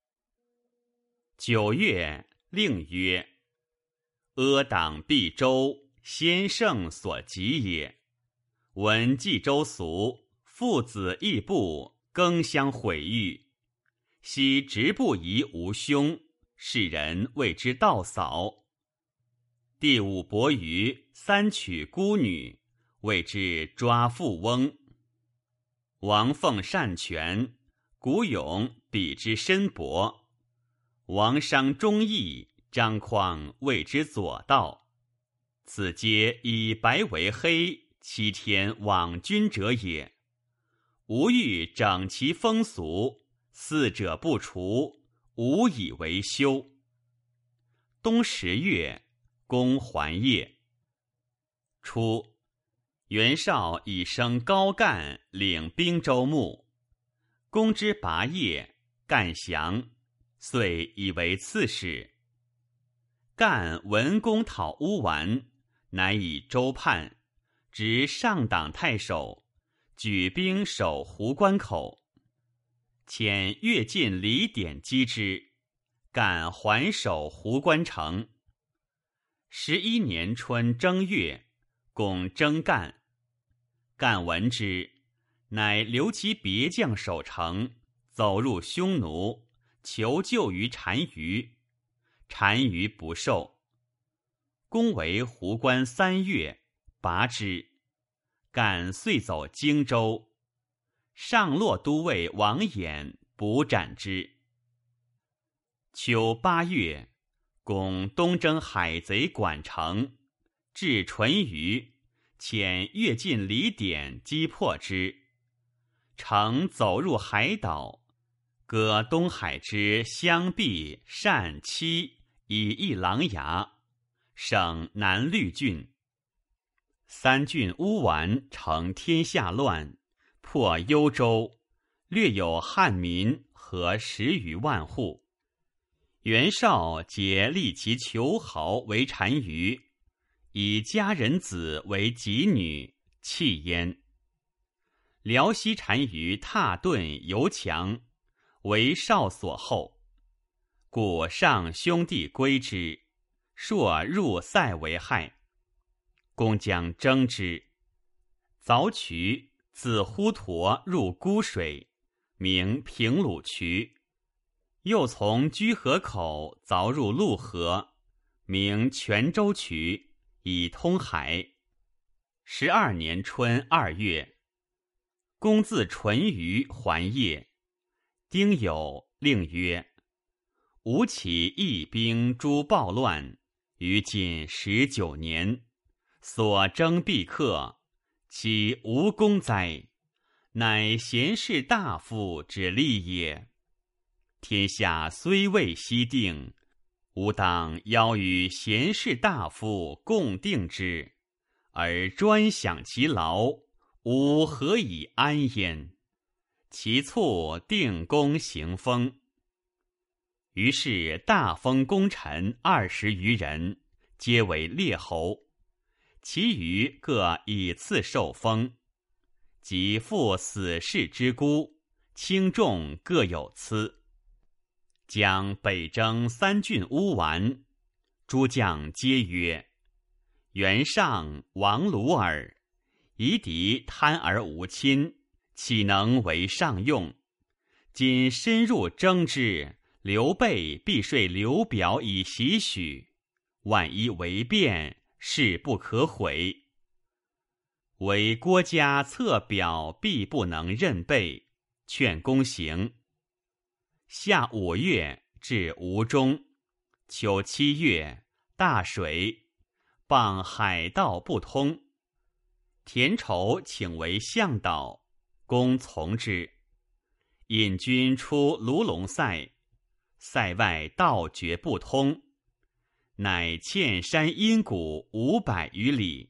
九月，令曰：阿党毕州，先圣所及也。闻冀州俗，父子义部，更相毁誉。昔直不疑无凶，世人谓之盗扫。第五伯鱼三娶孤女，谓之抓富翁。王凤善权，古勇比之深薄。王商忠义，张匡谓之左道。此皆以白为黑，欺天罔君者也。吾欲整其风俗，四者不除，无以为休。冬十月，攻还邺。初，袁绍以升高干领兵州牧，攻之拔邺，干降，遂以为刺史。干闻公讨乌丸，乃以州叛，执上党太守，举兵守壶关口。遣乐进李典击之，干还守壶关城。十一年春正月，攻征干。干闻之，乃留其别将守城，走入匈奴，求救于单于。单于不受。攻为壶关三月，拔之。干遂走荆州。上洛都尉王衍捕斩之。秋八月，攻东征海贼管城，至淳于，遣乐进李典击破之。城走入海岛，割东海之襄毕、单、戚，以一琅琊，省南绿郡。三郡乌丸成天下乱，破幽州，略有汉民合十余万户。袁绍皆立其求豪为单于，以家人子为己女，弃焉。辽西单于踏顿尤强，为绍所厚，故上兄弟归之，朔入塞为害。公将征之，凿渠自滹沱入沽水，名平鲁渠。又从居河口凿入潞河，名泉州渠，以通海。十二年春二月，公自淳于还邺。丁酉，令曰：吴起义兵诛暴乱，于今十九年，所征必克，其无功哉？乃贤士大夫之利也。天下虽未息定，吾当邀与贤士大夫共定之，而专享其劳，吾何以安焉？其促定公行封。于是大封功臣二十余人，皆为列侯，其余各以次受封。及父死士之孤，轻重各有赐。将北征三郡乌丸，诸将皆曰：袁尚、王鲁尔，夷狄贪而无亲，岂能为上用？今深入征之，刘备必说刘表以袭许，万一为变，事不可悔。唯郭嘉策表必不能任备，劝公行。夏五月，至吴中。秋七月，大水，傍海道不通。田畴请为向导，公从之。引军出卢龙塞，塞外道绝不通，乃堑山阴谷五百余里，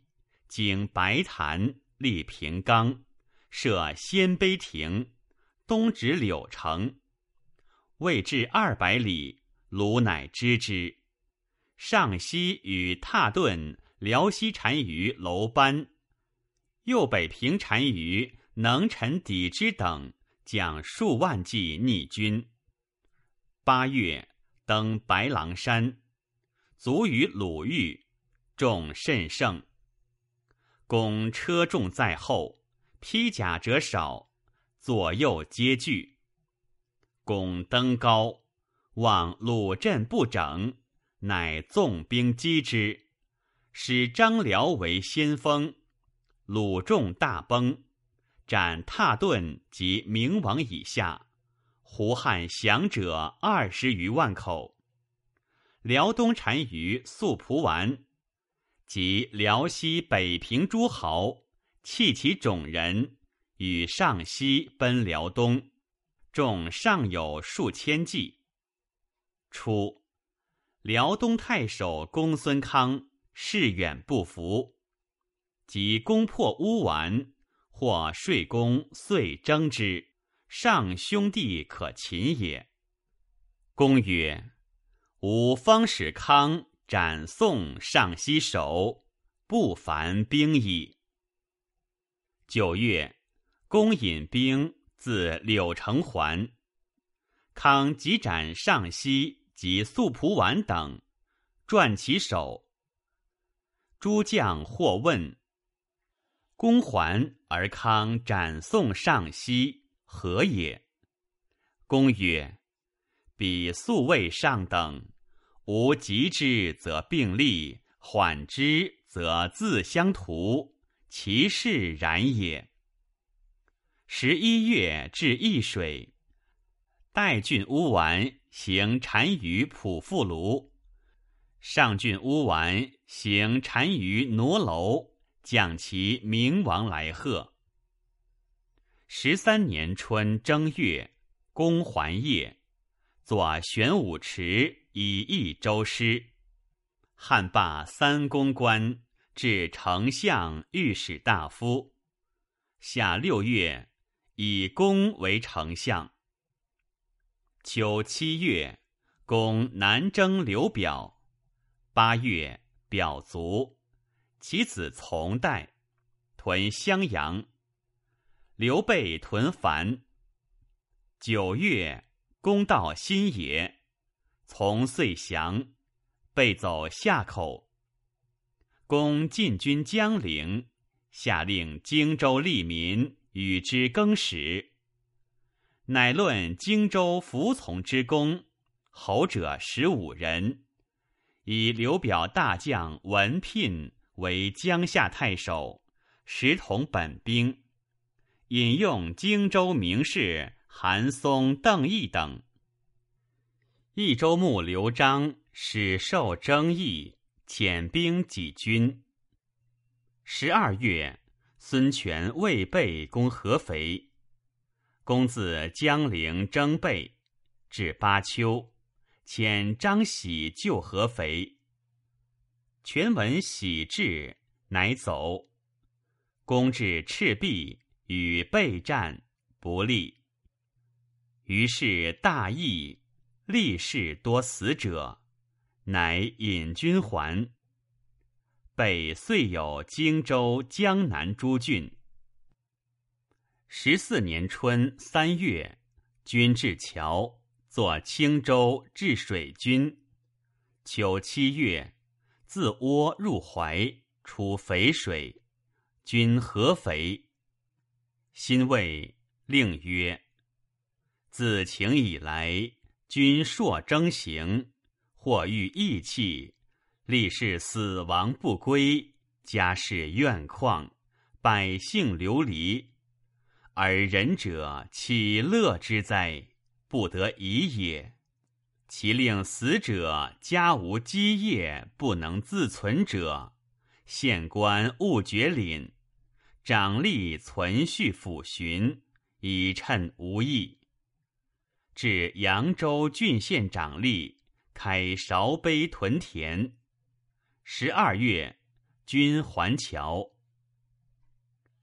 经白潭，立平冈，设鲜卑亭，东直柳城。未至二百里，鲁乃知之。上西与蹋顿、辽西单于楼班，右北平单于能臣抵之等，将数万骑逆军。八月，登白狼山，卒于鲁豫，众甚盛。公车众在后，披甲者少，左右皆惧。公登高，望鲁阵不整，乃纵兵击之，使张辽为先锋。鲁众大崩，斩蹋顿及明王以下，胡汉降者二十余万口。辽东单于宿蒲丸及辽西北平诸豪，弃其种人，与上西奔辽东，众尚有数千骑。初，辽东太守公孙康誓远不服，即攻破乌丸，或税公遂征之，上兄弟可擒也。公曰：吾方使康斩宋上西守，不凡兵矣。九月，公引兵自柳城还，康即斩上西及宿蒲丸等，传其首。诸将或问：公还而康斩宋上西，何也？公曰：彼素未上等，吾急之则并立，缓之则自相图，其事然也。十一月至易水，代郡乌丸行单于普富卢，上郡乌丸行单于挪楼，将其明王来贺。十三年春正月，公还邺，作玄武池以益州师。汉罢三公官，至丞相、御史大夫。夏六月，以公为丞相。秋七月，公南征刘表。八月，表卒，其子从代，屯襄阳。刘备屯樊。九月，公到新野，从遂降，备走夏口。公进军江陵，下令荆州吏民与之更始，乃论荆州服从之功，侯者十五人，以刘表大将文聘为江夏太守，时同本兵，引用荆州名士韩松、邓毅等。益州牧刘璋始受征议，遣兵济军。十二月，孙权魏备攻合肥。公自江陵征备，至巴丘，遣张喜救合肥。权闻喜至，乃走。公至赤壁，与备战，不利。于是大疫，力士多死者，乃引军还。备遂有荆州、江南诸郡。十四年春三月，军至桥，作青州治水军。秋七月，自涡入淮，出淝水，军合肥。辛未，令曰：自秦以来，军朔征行，或遇义气，力士死亡不归，家事怨旷，百姓流离，而仁者岂乐之哉？不得已也。其令死者家无基业，不能自存者，县官勿绝廪，长吏存续抚巡，以趁无益。至扬州郡县长吏，开韶碑屯田。十二月，军还桥。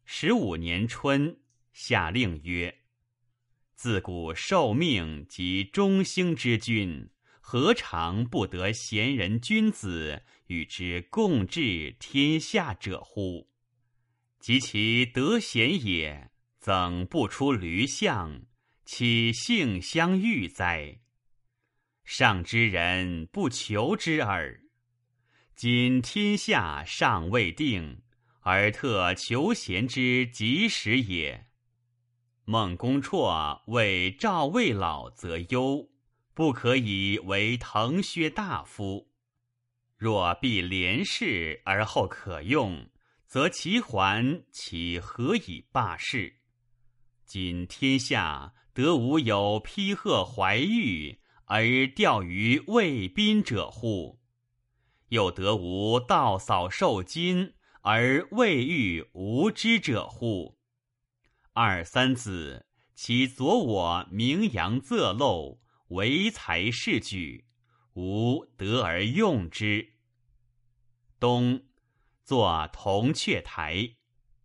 十五年春，下令曰：自古受命及中兴之君，何尝不得贤人君子与之共治天下者乎？及其得贤也，怎不出驴象，岂性相欲哉？上之人不求之耳。今天下尚未定，而特求贤之及时也。孟公绰为赵魏老则忧，不可以为腾薛大夫。若必廉士而后可用，则其还其何以罢事？今天下得无有披贺怀玉而钓于魏宾者乎？又得无道扫受金而未遇无知者乎？二三子，其左我名扬仄漏，唯才是举，吾得而用之。冬，作铜雀台。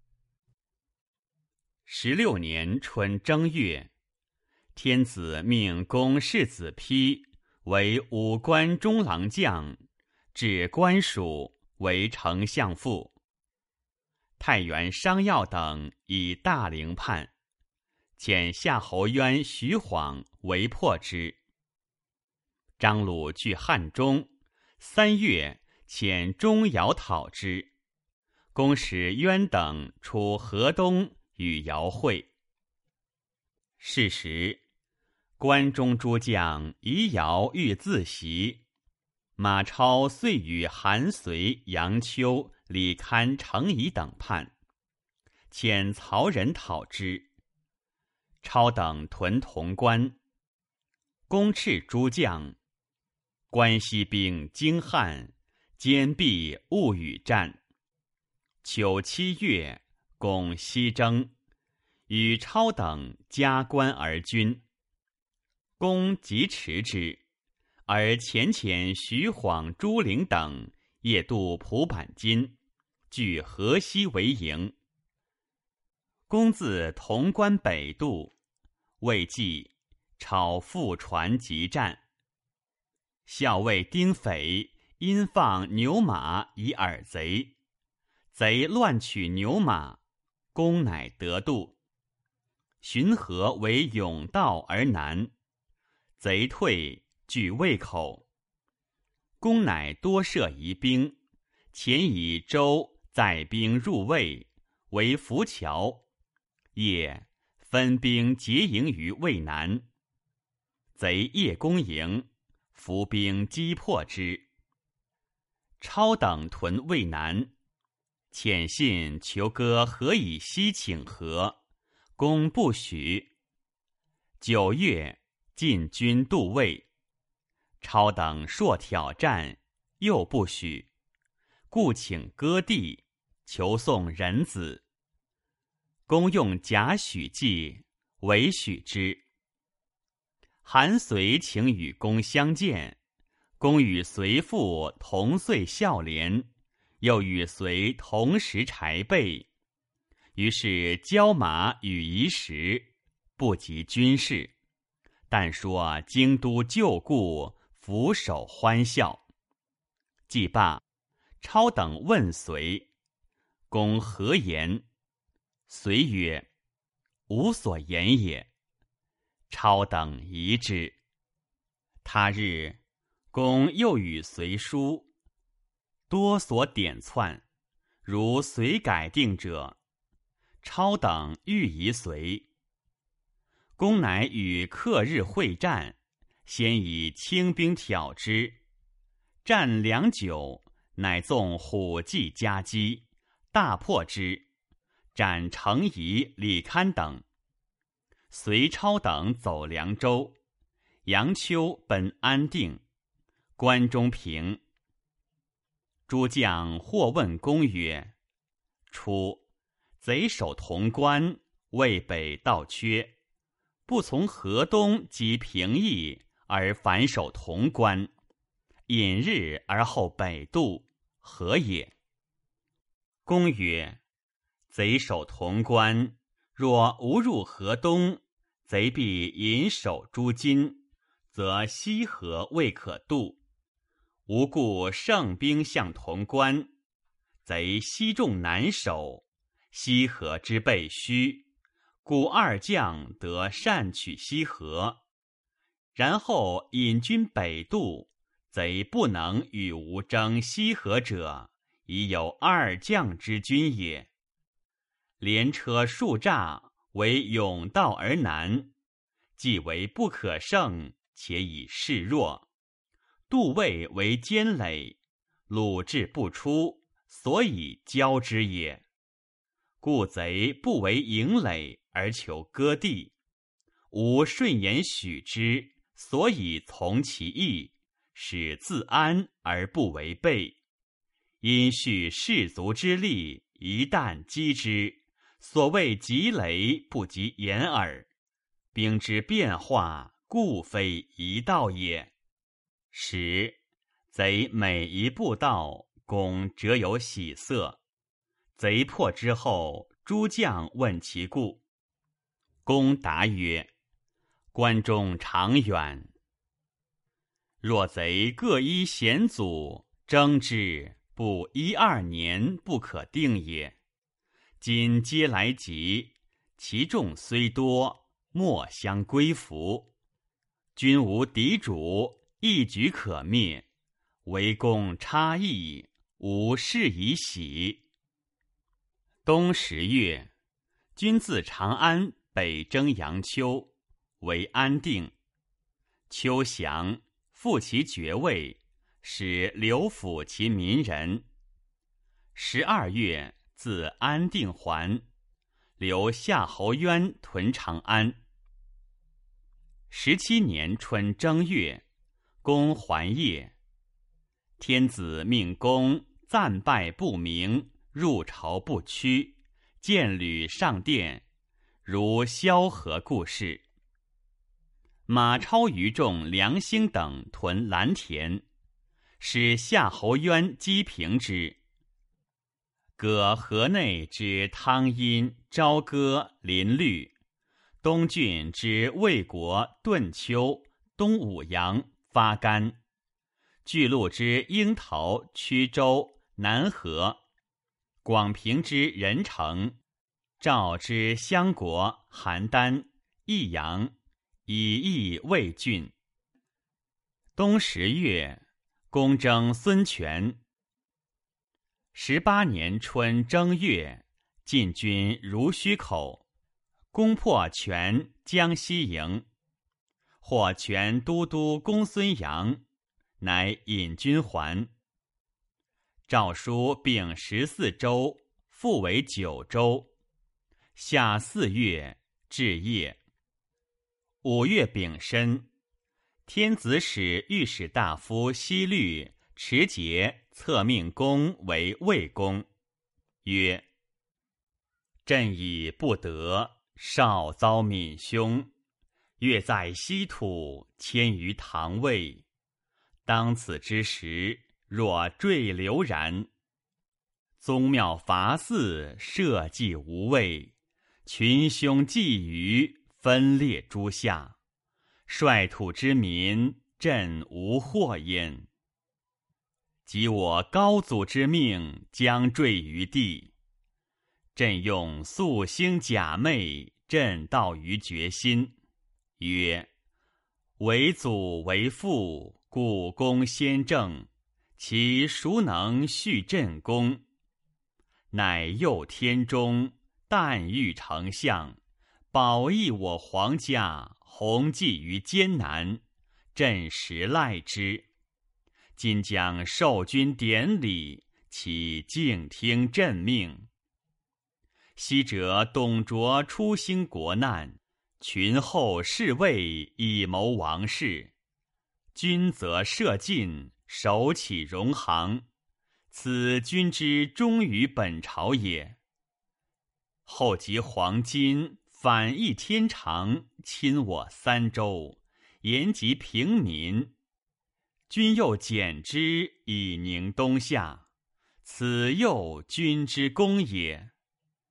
十六年春正月，天子命公世子丕为武官中郎将，至官署，为丞相父。太原商曜等以大陵叛，遣夏侯渊、徐晃为破之。张鲁据汉中，三月遣钟繇讨之。公使渊等出河东与繇会。是时，关中诸将疑繇欲自袭，马超遂与韩遂、杨秋、李堪、程颐等叛，遣曹仁讨之。超等屯潼关，公斥诸将，关西兵惊撼，坚壁勿与战。秋七月，公西征，与超等加关而军。公即持之，而遣遣徐晃、朱灵等夜渡蒲坂津，据河西为营。公自潼关北渡，未济，超复船急战。校尉丁斐因放牛马以饵贼，贼乱取牛马，公乃得渡。循河为甬道而南，贼退，据渭口。公乃多设疑兵，遣以舟载兵入渭，为浮桥。夜分兵结营于渭南，贼夜攻营，伏兵击破之。超等屯渭南，遣信求割河以西请和，公不许。九月，进军渡渭，超等朔挑战，又不许，故请割地，求送人子。公用假许计，伪许之。韩遂请与公相见，公与随父同岁孝廉，又与随同食柴备，于是交马与夷时，不及军事，但说京都旧故，俯首欢笑。既罢，超等问随，公何言？随曰：无所言也。超等疑之。他日，公又与随书，多所点窜，如随改定者。超等欲疑随。公乃与克日会战，先以轻兵挑之，战良久，乃纵虎骑夹击，大破之，斩程颐、李堪等。随超等走凉州，杨秋奔安定，关中平。诸将或问公曰：初，贼守潼关，渭北道缺，不从河东击平邑，而反守潼关，引日而后北渡，何也？公曰： 贼守潼关，若无入河东，贼必引守诸津，则西河未可渡。无故胜兵向潼关，贼西众难守，西河之备虚，故二将得善取西河。然后引军北渡，贼不能与吾争西河者，已有二将之军也。连车数诈，为甬道而南，既为不可胜，且以示弱。杜魏为坚垒，鲁智不出，所以交之也。故贼不为营垒，而求割地。吾顺言许之，所以从其意，使自安而不为备。因蓄士卒之力，一旦击之，所谓急雷不及掩耳。兵之变化，故非一道也。十，贼每一步到，公辄有喜色。贼破之后，诸将问其故。公答曰：关中长远，若贼各依险阻，争之不一二年不可定也。今皆来急，其众虽多，莫相归服。君无敌主，一举可灭，围攻差异，吾事以喜。冬十月，君自长安北征阳丘，为安定。丘降，复其爵位，使刘府其民人。十二月，自安定还，留夏侯渊屯长安。十七年春正月，公还邺。天子命公暂拜不明，入朝不趋，见履上殿，如萧何故事。马超于众梁兴等屯蓝田，使夏侯渊击平之。割河内之汤阴、朝歌、临绿，东郡之魏国、顿丘、东武阳、发干，巨鹿之鹰桃、曲州、南河，广平之任城，赵之襄国、邯郸、益阳，以邑魏郡。冬十月，公征孙权。十八年春正月，进军濡须口，攻破权江西营，获权都督公孙阳，乃引军还。诏书并十四州，复为九州。夏四月，至邺。五月丙申，天子使御史大夫西律、持节册命公为魏公，曰：朕已不得，少遭闵凶，越在西土，迁于唐魏。当此之时，若坠流然。宗庙伐祀，社稷无畏，群凶觊觎，分裂诸夏，率土之民，朕无祸焉。及我高祖之命，将坠于地。朕用素兴假寐，朕道于决心，曰：为祖为父，故公先正，其孰能续朕功？乃佑天中，旦遇丞相，保益我皇家，弘济于艰难，朕实赖之。今将授君典礼，岂静听朕命？昔者董卓出兴国难，群后侍卫以谋王室，君则射尽，手起戎行，此君之忠于本朝也。后及黄巾，反逆天长，侵我三州，延及平民，君又减之，以宁东夏，此又君之功也。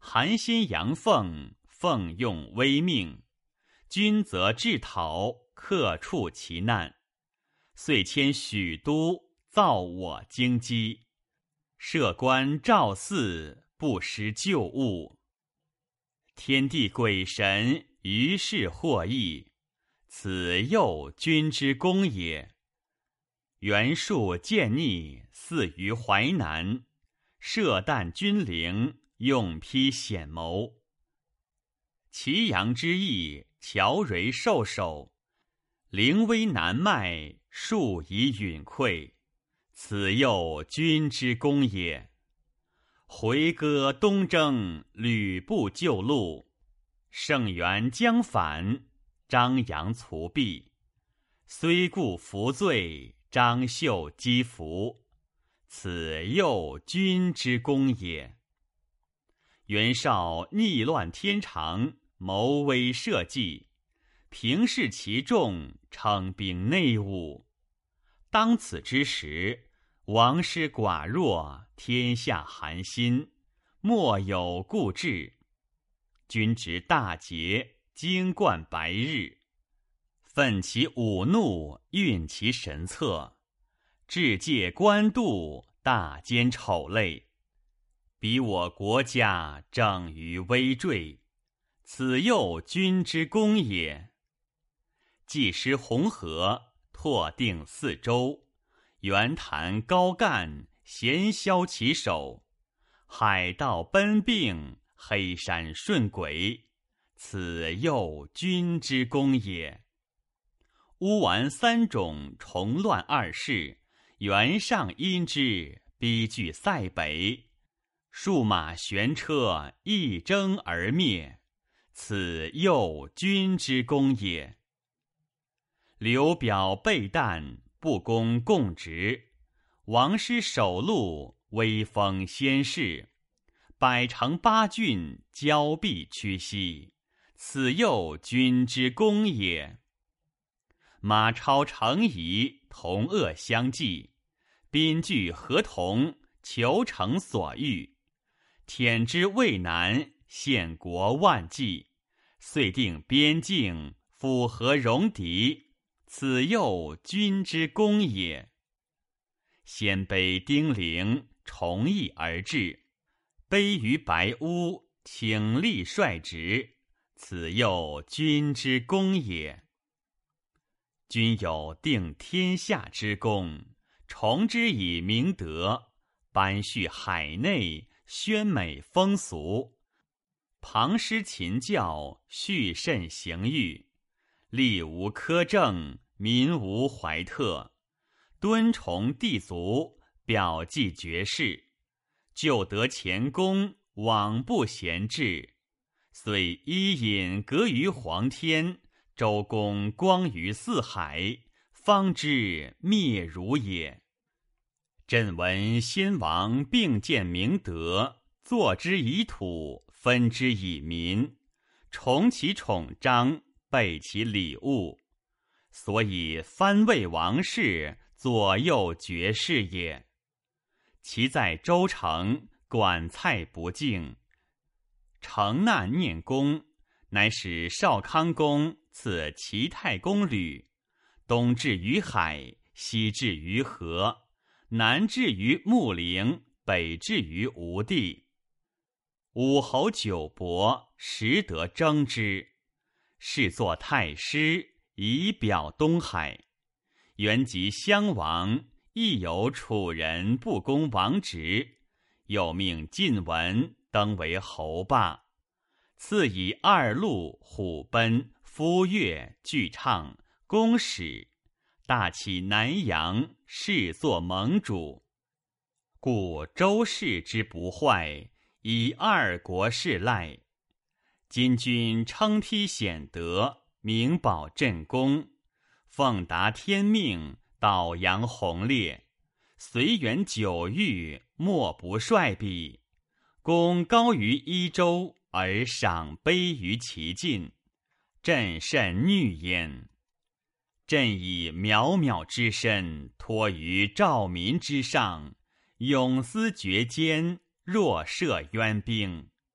韩先阳奉，奉用威命，君则治讨，克处其难。遂迁许都，造我京畿。设官赵祀，不失旧物。天地鬼神，于是获益，此又君之功也。袁术见逆，祀于淮南，设旦君陵，用披显谋。祁阳之役，乔蕤受首，临危难迈，数以允溃，此又君之功也。回戈东征，吕布救路，盛元将反，张扬卒毙。虽故服罪，张绣击服，此又君之功也。袁绍逆乱天长，谋威社稷，平视其众，称兵内务。当此之时，王师寡弱，天下寒心，莫有固志。君执大节，经贯白日，奋其武怒，运其神策，治戒官渡，大奸丑类，比我国家正于危坠，此又君之功也。既失红河，拓定四州，袁谭高干，咸削其首，海盗奔并，黑山顺轨，此又君之功也。乌丸三种，重乱二世，袁尚因之，逼据塞北，数马悬车，一征而灭，此又君之功也。刘表背旦，不公共职，王师守路，威风先逝，百城八郡，交臂屈膝，此又君之功也。马超程颐，同恶相济，宾据合同，求成所欲，舔之渭南，献国万计，遂定边境，符合戎狄，此又君之功也。鲜卑丁零，从义而治，卑于白屋，请立率直，此又君之功也。君有定天下之功，崇之以明德，颁叙海内，宣美风俗，旁施勤教，恤慎刑狱，吏无苛政，民无怀特，敦崇帝族，表记爵士，就得前功，罔不贤治，遂伊尹革于黄天，周公光于四海，方知灭汝也。朕闻先王并建明德，作之以土，分之以民，崇其宠章，备其礼物，所以藩位王室，左右爵士也。其在州城，管蔡不敬，承纳念功，乃使少康公赐齐太公履，东至于海，西至于河，南至于穆陵，北至于吴地。武侯九伯，实得征之，是作太师，以表东海。原及襄王，亦有楚人不攻王职，又命晋文登为侯霸，赐以二路、虎贲、夫乐、巨唱、公使，大起南阳，视作盟主。故周氏之不坏，以二国事赖。今君称披显德，明保朕功，奉达天命，导扬宏烈，随园九域，莫不率比。功高于一州，而赏卑于其近，朕甚恧焉。朕以渺渺之身，托于兆民之上，永思绝坚，若涉渊兵，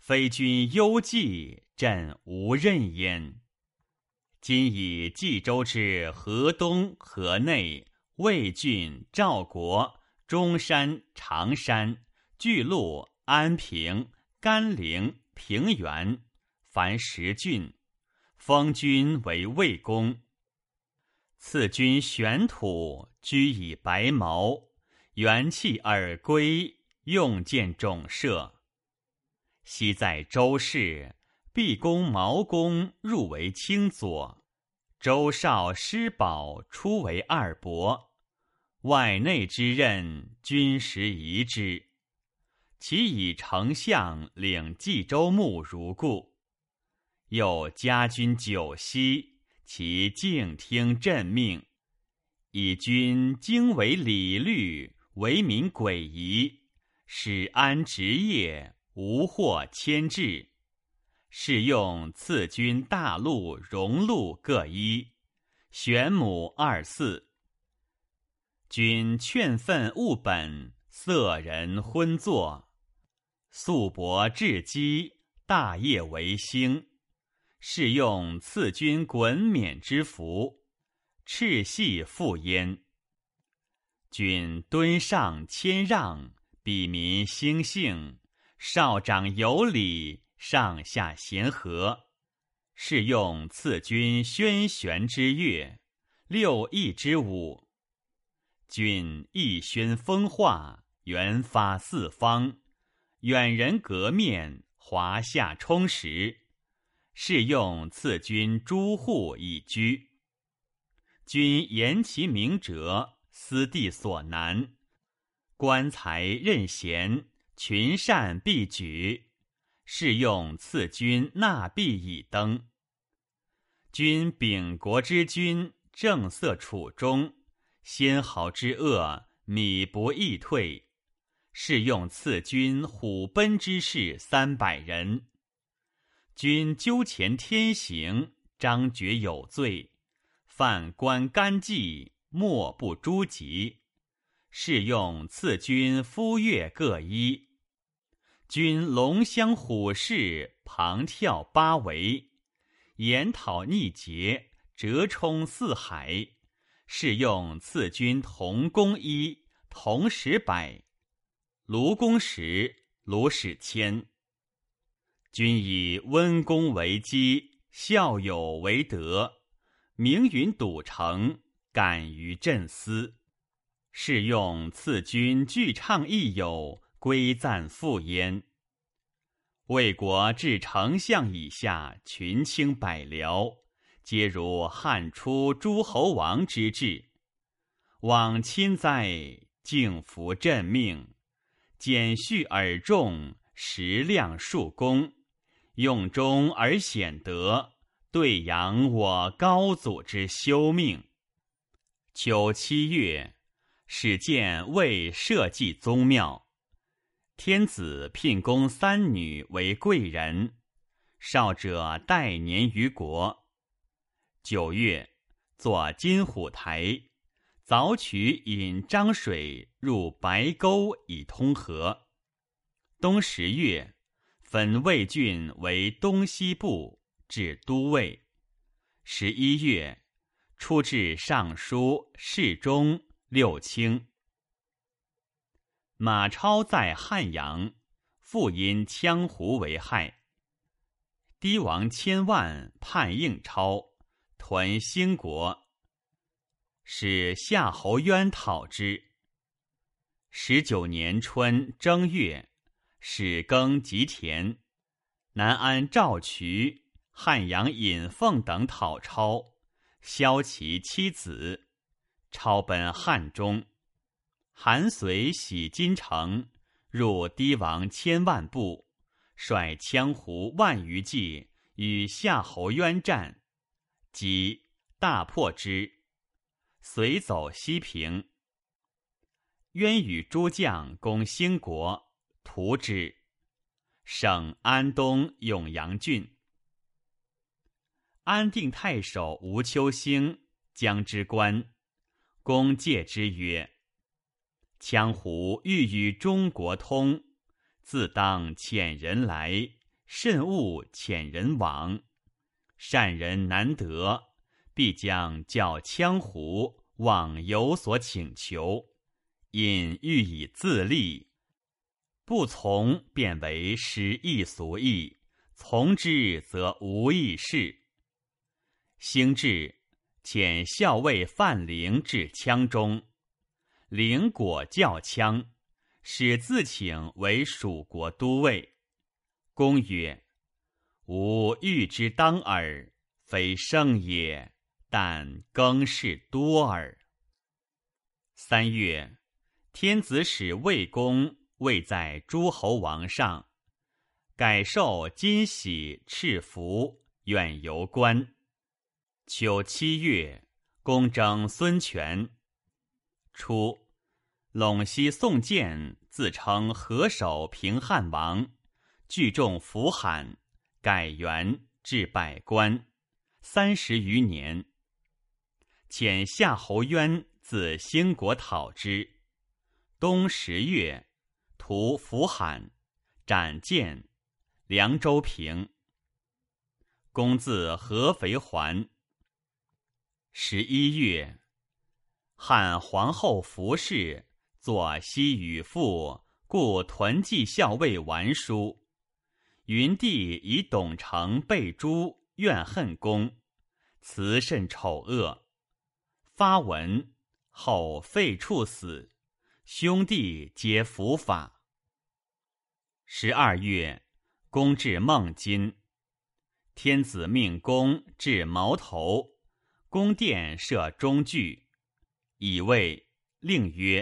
非君忧计，朕无任焉。今以冀州之河东、河内、魏郡、赵国、中山、常山、巨鹿、安平、甘陵、平原，凡十郡，封君为魏公。赐君玄土，居以白毛，元气而归，用见种社。昔在周氏，毕公、毛公入为卿佐，周少、师保出为二伯。外内之任，君实宜之。其以丞相领冀州牧如故。又加军九锡，其静听朕命，以君经为礼律，为民诡仪，使安职业，无获牵制。是用赐君大禄、荣禄各一，玄母二嗣。君劝愤务本，色人昏作，素帛至积，大业为兴。是用赐君衮冕之服，赤系复焉。君敦上谦让，比民兴幸，少长有礼，上下咸和。是用赐君轩辕之乐，六艺之舞。君一宣风化，元发四方，远人革面，华夏充实。是用赐君诸户以居。君言其明哲，思地所难。官才任贤，群善必举。是用赐君纳币以登。君秉国之君，正色处中，先豪之恶，米不易退。是用赐君虎贲之士三百人。君纠前天行，张觉有罪，犯官干纪，莫不诛及。是用赐君夫乐各一。君龙骧虎视，旁跳八围，研讨逆节，折冲四海。是用赐君同工一，同时百。卢公十，卢使谦。君以温公为基，孝友为德，明允笃诚，敢于朕思。是用赐君具唱一友，归赞复焉。魏国至丞相以下，群卿百僚，皆如汉初诸侯王之制。往亲哉，敬服朕命，简序而重，实量数功，用忠而显德，对扬我高祖之修命。秋七月，始建魏社稷宗庙。天子聘公三女为贵人，少者待年于国。九月，作金虎台，凿渠引漳水入白沟以通河。冬十月，分魏郡为东西部，至都尉。十一月，出至尚书、侍中、六卿。马超在汉阳，复因羌胡为害。堤王千万叛应超，屯兴国，使夏侯渊讨之。十九年春正月，始耕吉田。南安赵渠、汉阳尹奉等讨超，削其妻子。超奔汉中。韩遂徙金城，入堤王千万部，率羌胡万余骑与夏侯渊战，击大破之。遂走西平。渊与诸将攻兴国，屠之。省安东永阳郡。安定太守吴秋兴将之官，公戒之曰：羌胡欲与中国通，自当遣人来， 慎勿遣人往，善人难得，必将教羌胡望有所请求，因欲以自立，不从便为失义俗义，从之则无义事。兴至，遣校尉范陵至羌中，陵果教羌，使自请为蜀国都尉。公曰：吾欲之当耳，非圣也，但更事多耳。三月，天子使魏公位在诸侯王上，改授金玺赤符，远游观。秋七月，公征孙权。初，陇西宋建自称河首平汉王，聚众扶罕，改元至百官，三十余年。遣夏侯渊自兴国讨之。冬十月，屠扶罕，斩建，凉州平。公自合肥还。十一月，汉皇后服氏作西与父故屯骑校尉完书，云帝以董承被诛，怨恨公，辞甚丑恶，发文后废处死，兄弟皆伏法。十二月，公至孟津，天子命公至矛头，宫殿设中具，以谓，令曰：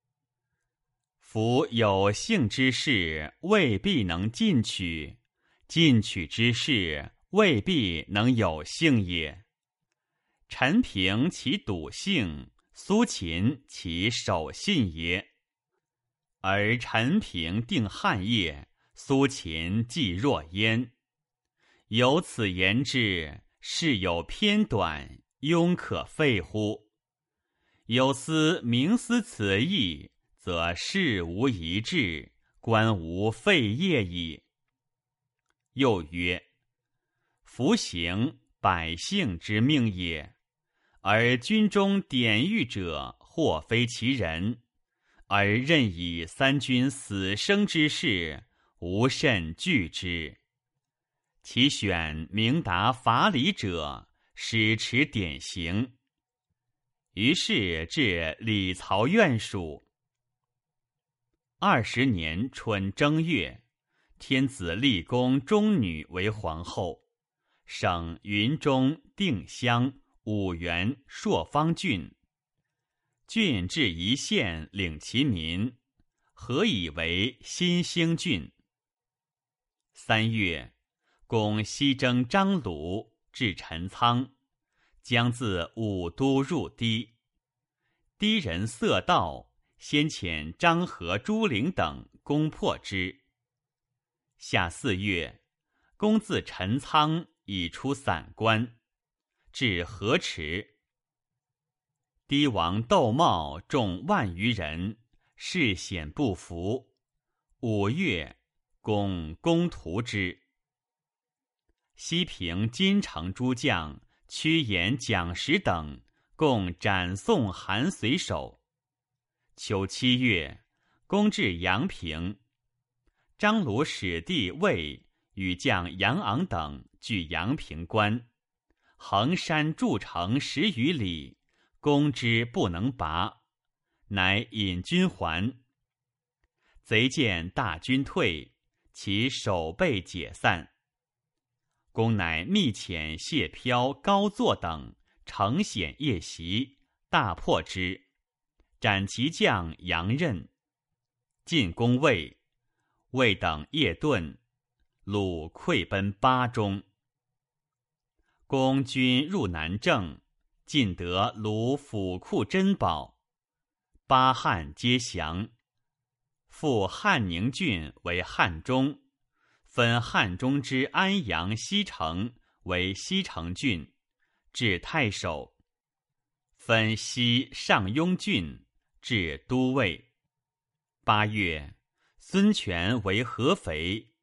夫有幸之事，未必能进取；进取之事，未必能有幸也。陈平其笃信，苏秦其守信也。而陈平定汉业，苏秦既若焉。由此言之，事有偏短，庸可废乎？有司明思此意，则事无一致，官无废业矣。又曰：服刑，百姓之命也，而军中典狱者，或非其人，而任以三军死生之事，无甚惧之。其选明达法理者，使持典刑。于是至李曹院属。二十年春正月，天子立宫中女为皇后，省云中、定襄、五原、朔方郡。郡治一县，领其民，合以为新兴郡。三月，公西征张鲁，至陈仓，将自武都入氐。氐人色道，先遣张合、朱灵等攻破之。夏四月，公自陈仓以出散关，至河池。氐王窦茂众万余人，誓险不服。五月，公攻屠之。西平、金城诸将屈延、蒋石等共斩送韩随首。秋七月，公至阳平。张鲁使弟魏与将杨昂等据阳平关，横山筑城十余里，攻之不能拔，乃引军还。贼见大军退，其守备解散。公乃密遣谢飘、高作等乘险夜袭，大破之，斩其将杨任。进攻魏，魏等夜遁，鲁溃奔巴中。公军入南郑，尽得鲁府库珍宝，巴汉皆降。复汉宁郡为汉中，分汉中之安阳西城为西城郡，置太守。分西上庸郡，置都尉。八月，孙权为合肥，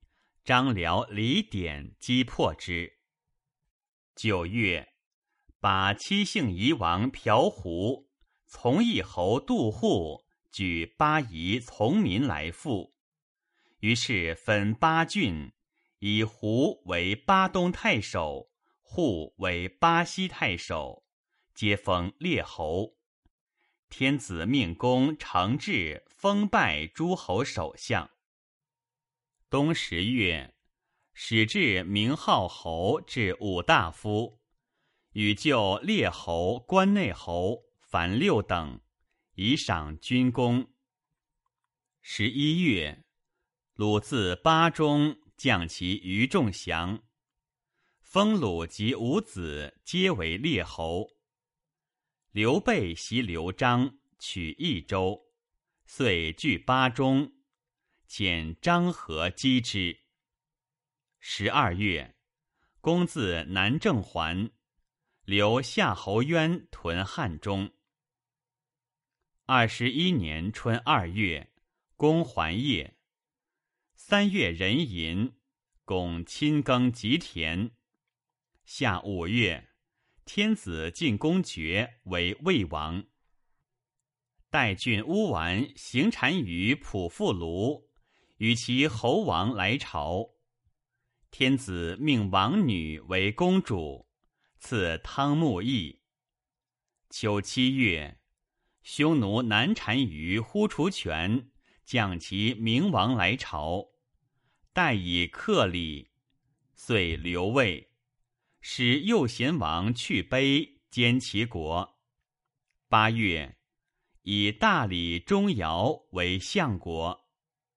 张辽、李典击破之。九月，把七姓夷王朴胡、从义侯杜户举巴夷从民来附，于是分八郡，以胡为巴东太守，户为巴西太守，皆封列侯。天子命公承制封拜诸侯首相。冬十月，始置名号侯至五大夫，与就列侯、关内侯凡六等，以赏军功。十一月，鲁自巴中降其余众降，封鲁及五子皆为列侯。刘备袭刘璋，取益州，遂据巴中，遣张合击之。十二月，公自南郑还，留夏侯渊屯汉中。二十一年春二月，公还邺。三月壬寅，公亲耕吉田。夏五月，天子进公爵为魏王。代郡乌丸行单于普复卢，与其侯王来朝。天子命王女为公主，赐汤沐邑。秋七月，匈奴南单于呼除权将其明王来朝，待以克礼，遂留位，使右贤王去卑兼其国。八月，以大理钟繇为相国。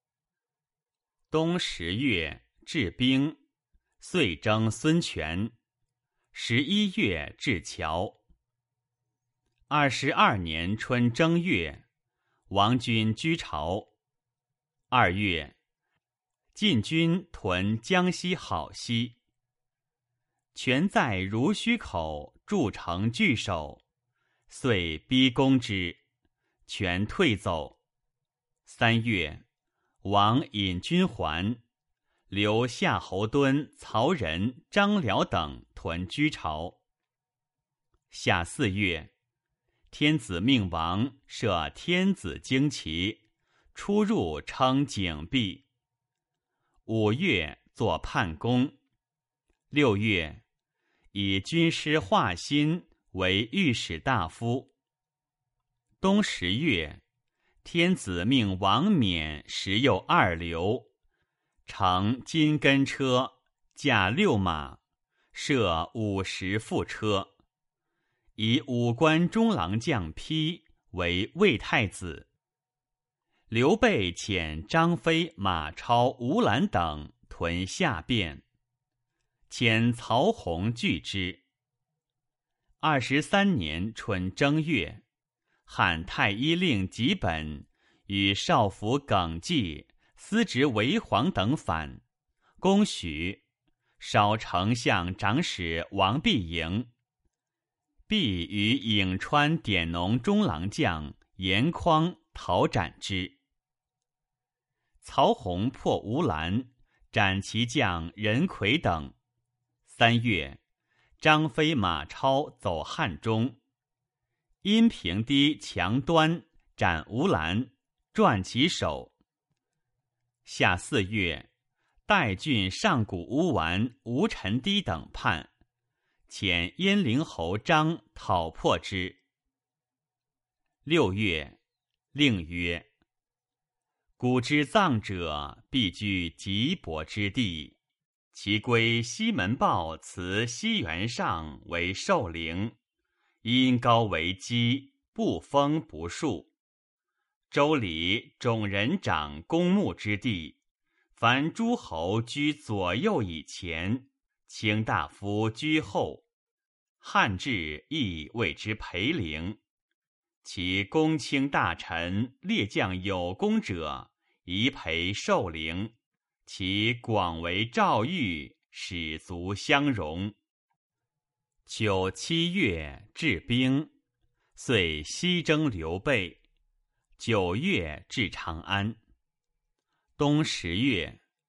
冬十月，置兵，遂征孙权。十一月，置乔。二十二年春正月，王军居巢。二月，晋军屯江西好溪。权在濡须口筑城据守，遂逼攻之，权退走。三月，王引军还，留夏侯惇、曹仁、张辽等屯居巢。夏四月，天子命王设天子旌旗，出入称景毕。五月，作叛功。六月，以军师华歆为御史大夫。冬十月，天子命王冕时右二流，乘金根车，驾六马，设五十副车，以武官中郎将丕为魏太子。刘备遣张飞、马超、吴兰等屯下汴，遣曹洪拒之。二十三年春正月，汉太医令吉本与少府耿纪、司职韦黄等反，攻许，烧丞相长史王必营。必与颍川典农中郎将严匡讨斩之。曹洪破吴兰，斩其将任奎等。三月，张飞、马超走汉中，因平堤强端斩吴兰，赚其首。夏四月，代郡上古乌丸吴臣堤等叛，遣燕陵侯张讨破之。六月，令曰：古之葬者，必居极薄之地，其归西门豹辞西原上为寿陵，因高为基，不封不树。周礼种人长公墓之地，凡诸侯居左右以前，卿大夫居后。汉制亦谓之陪陵。其公卿大臣、列将有功者，宜陪寿陵，其广为诏谕，使族相容。秋七月，置兵，遂西征刘备。九月，至长安。冬十月，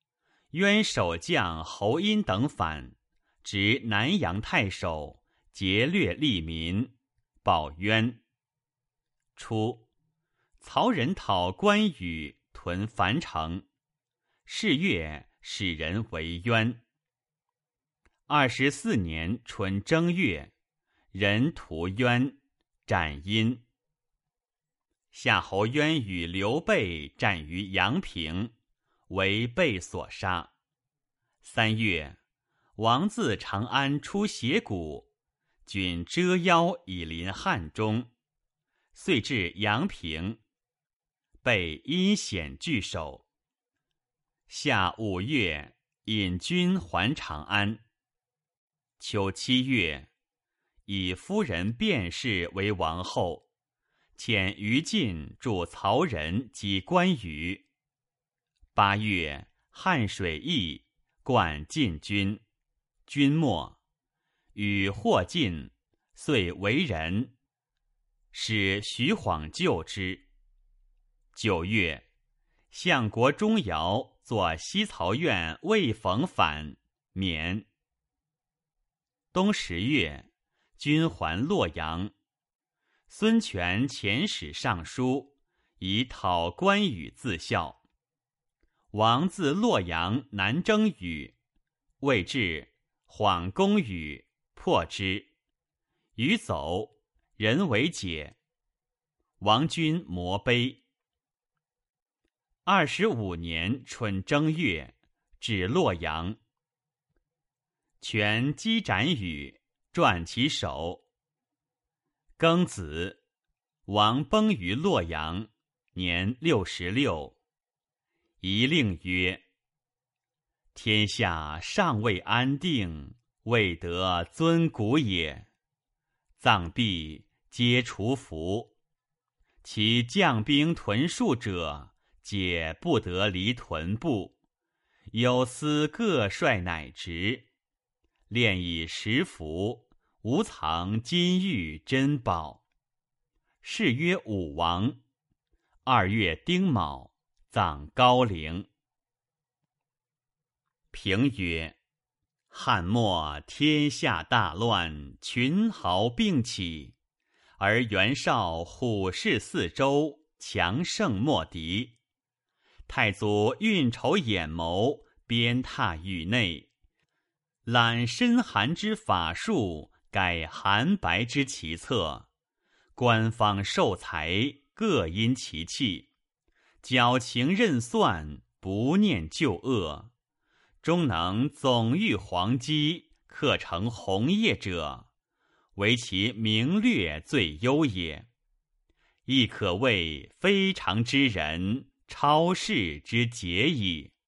渊守将侯殷等反，执南阳太守，劫掠利民，报渊。初，曹仁讨关羽，屯樊城，是月，使人为渊。二十四年春正月，人屠渊，斩殷。夏侯渊与刘备战于阳平，为备所杀。三月，王自长安出斜谷，军遮腰以临汉中，遂至阳平，备因险拒守。夏五月，引军还长安。秋七月，以夫人卞氏为王后，遣于禁助曹仁击关羽。八月，汉水驿，灌晋军，军没，与获晋，遂为人，使徐晃救之。九月，相国钟繇作西曹院魏讽反，免。冬十月，军还洛阳。孙权遣使上书，以讨关羽自效。王自洛阳南征羽，未至，晃攻羽，破之。羽走，人为解。王军摩碑。二十五年春正月，至洛阳。权击斩羽，断其手。庚子，王崩于洛阳，年六十六。遗令曰：天下尚未安定，未得尊古也。葬毕，皆除服。其将兵屯戍者，皆不得离屯部。有司各率乃职，练以食服，无藏金玉珍宝。谥曰武王。二月丁卯，葬高陵。评曰：汉末天下大乱，群豪并起，而袁绍虎视四周，强盛莫敌。太祖运筹眼谋，鞭挞宇内，揽深寒之法术，改韩白之奇策。官方授财，各因其器，矫情任算，不念旧恶。终能总御黄鸡，刻成红叶者，唯其名略最优也。亦可谓非常之人，超世之杰矣。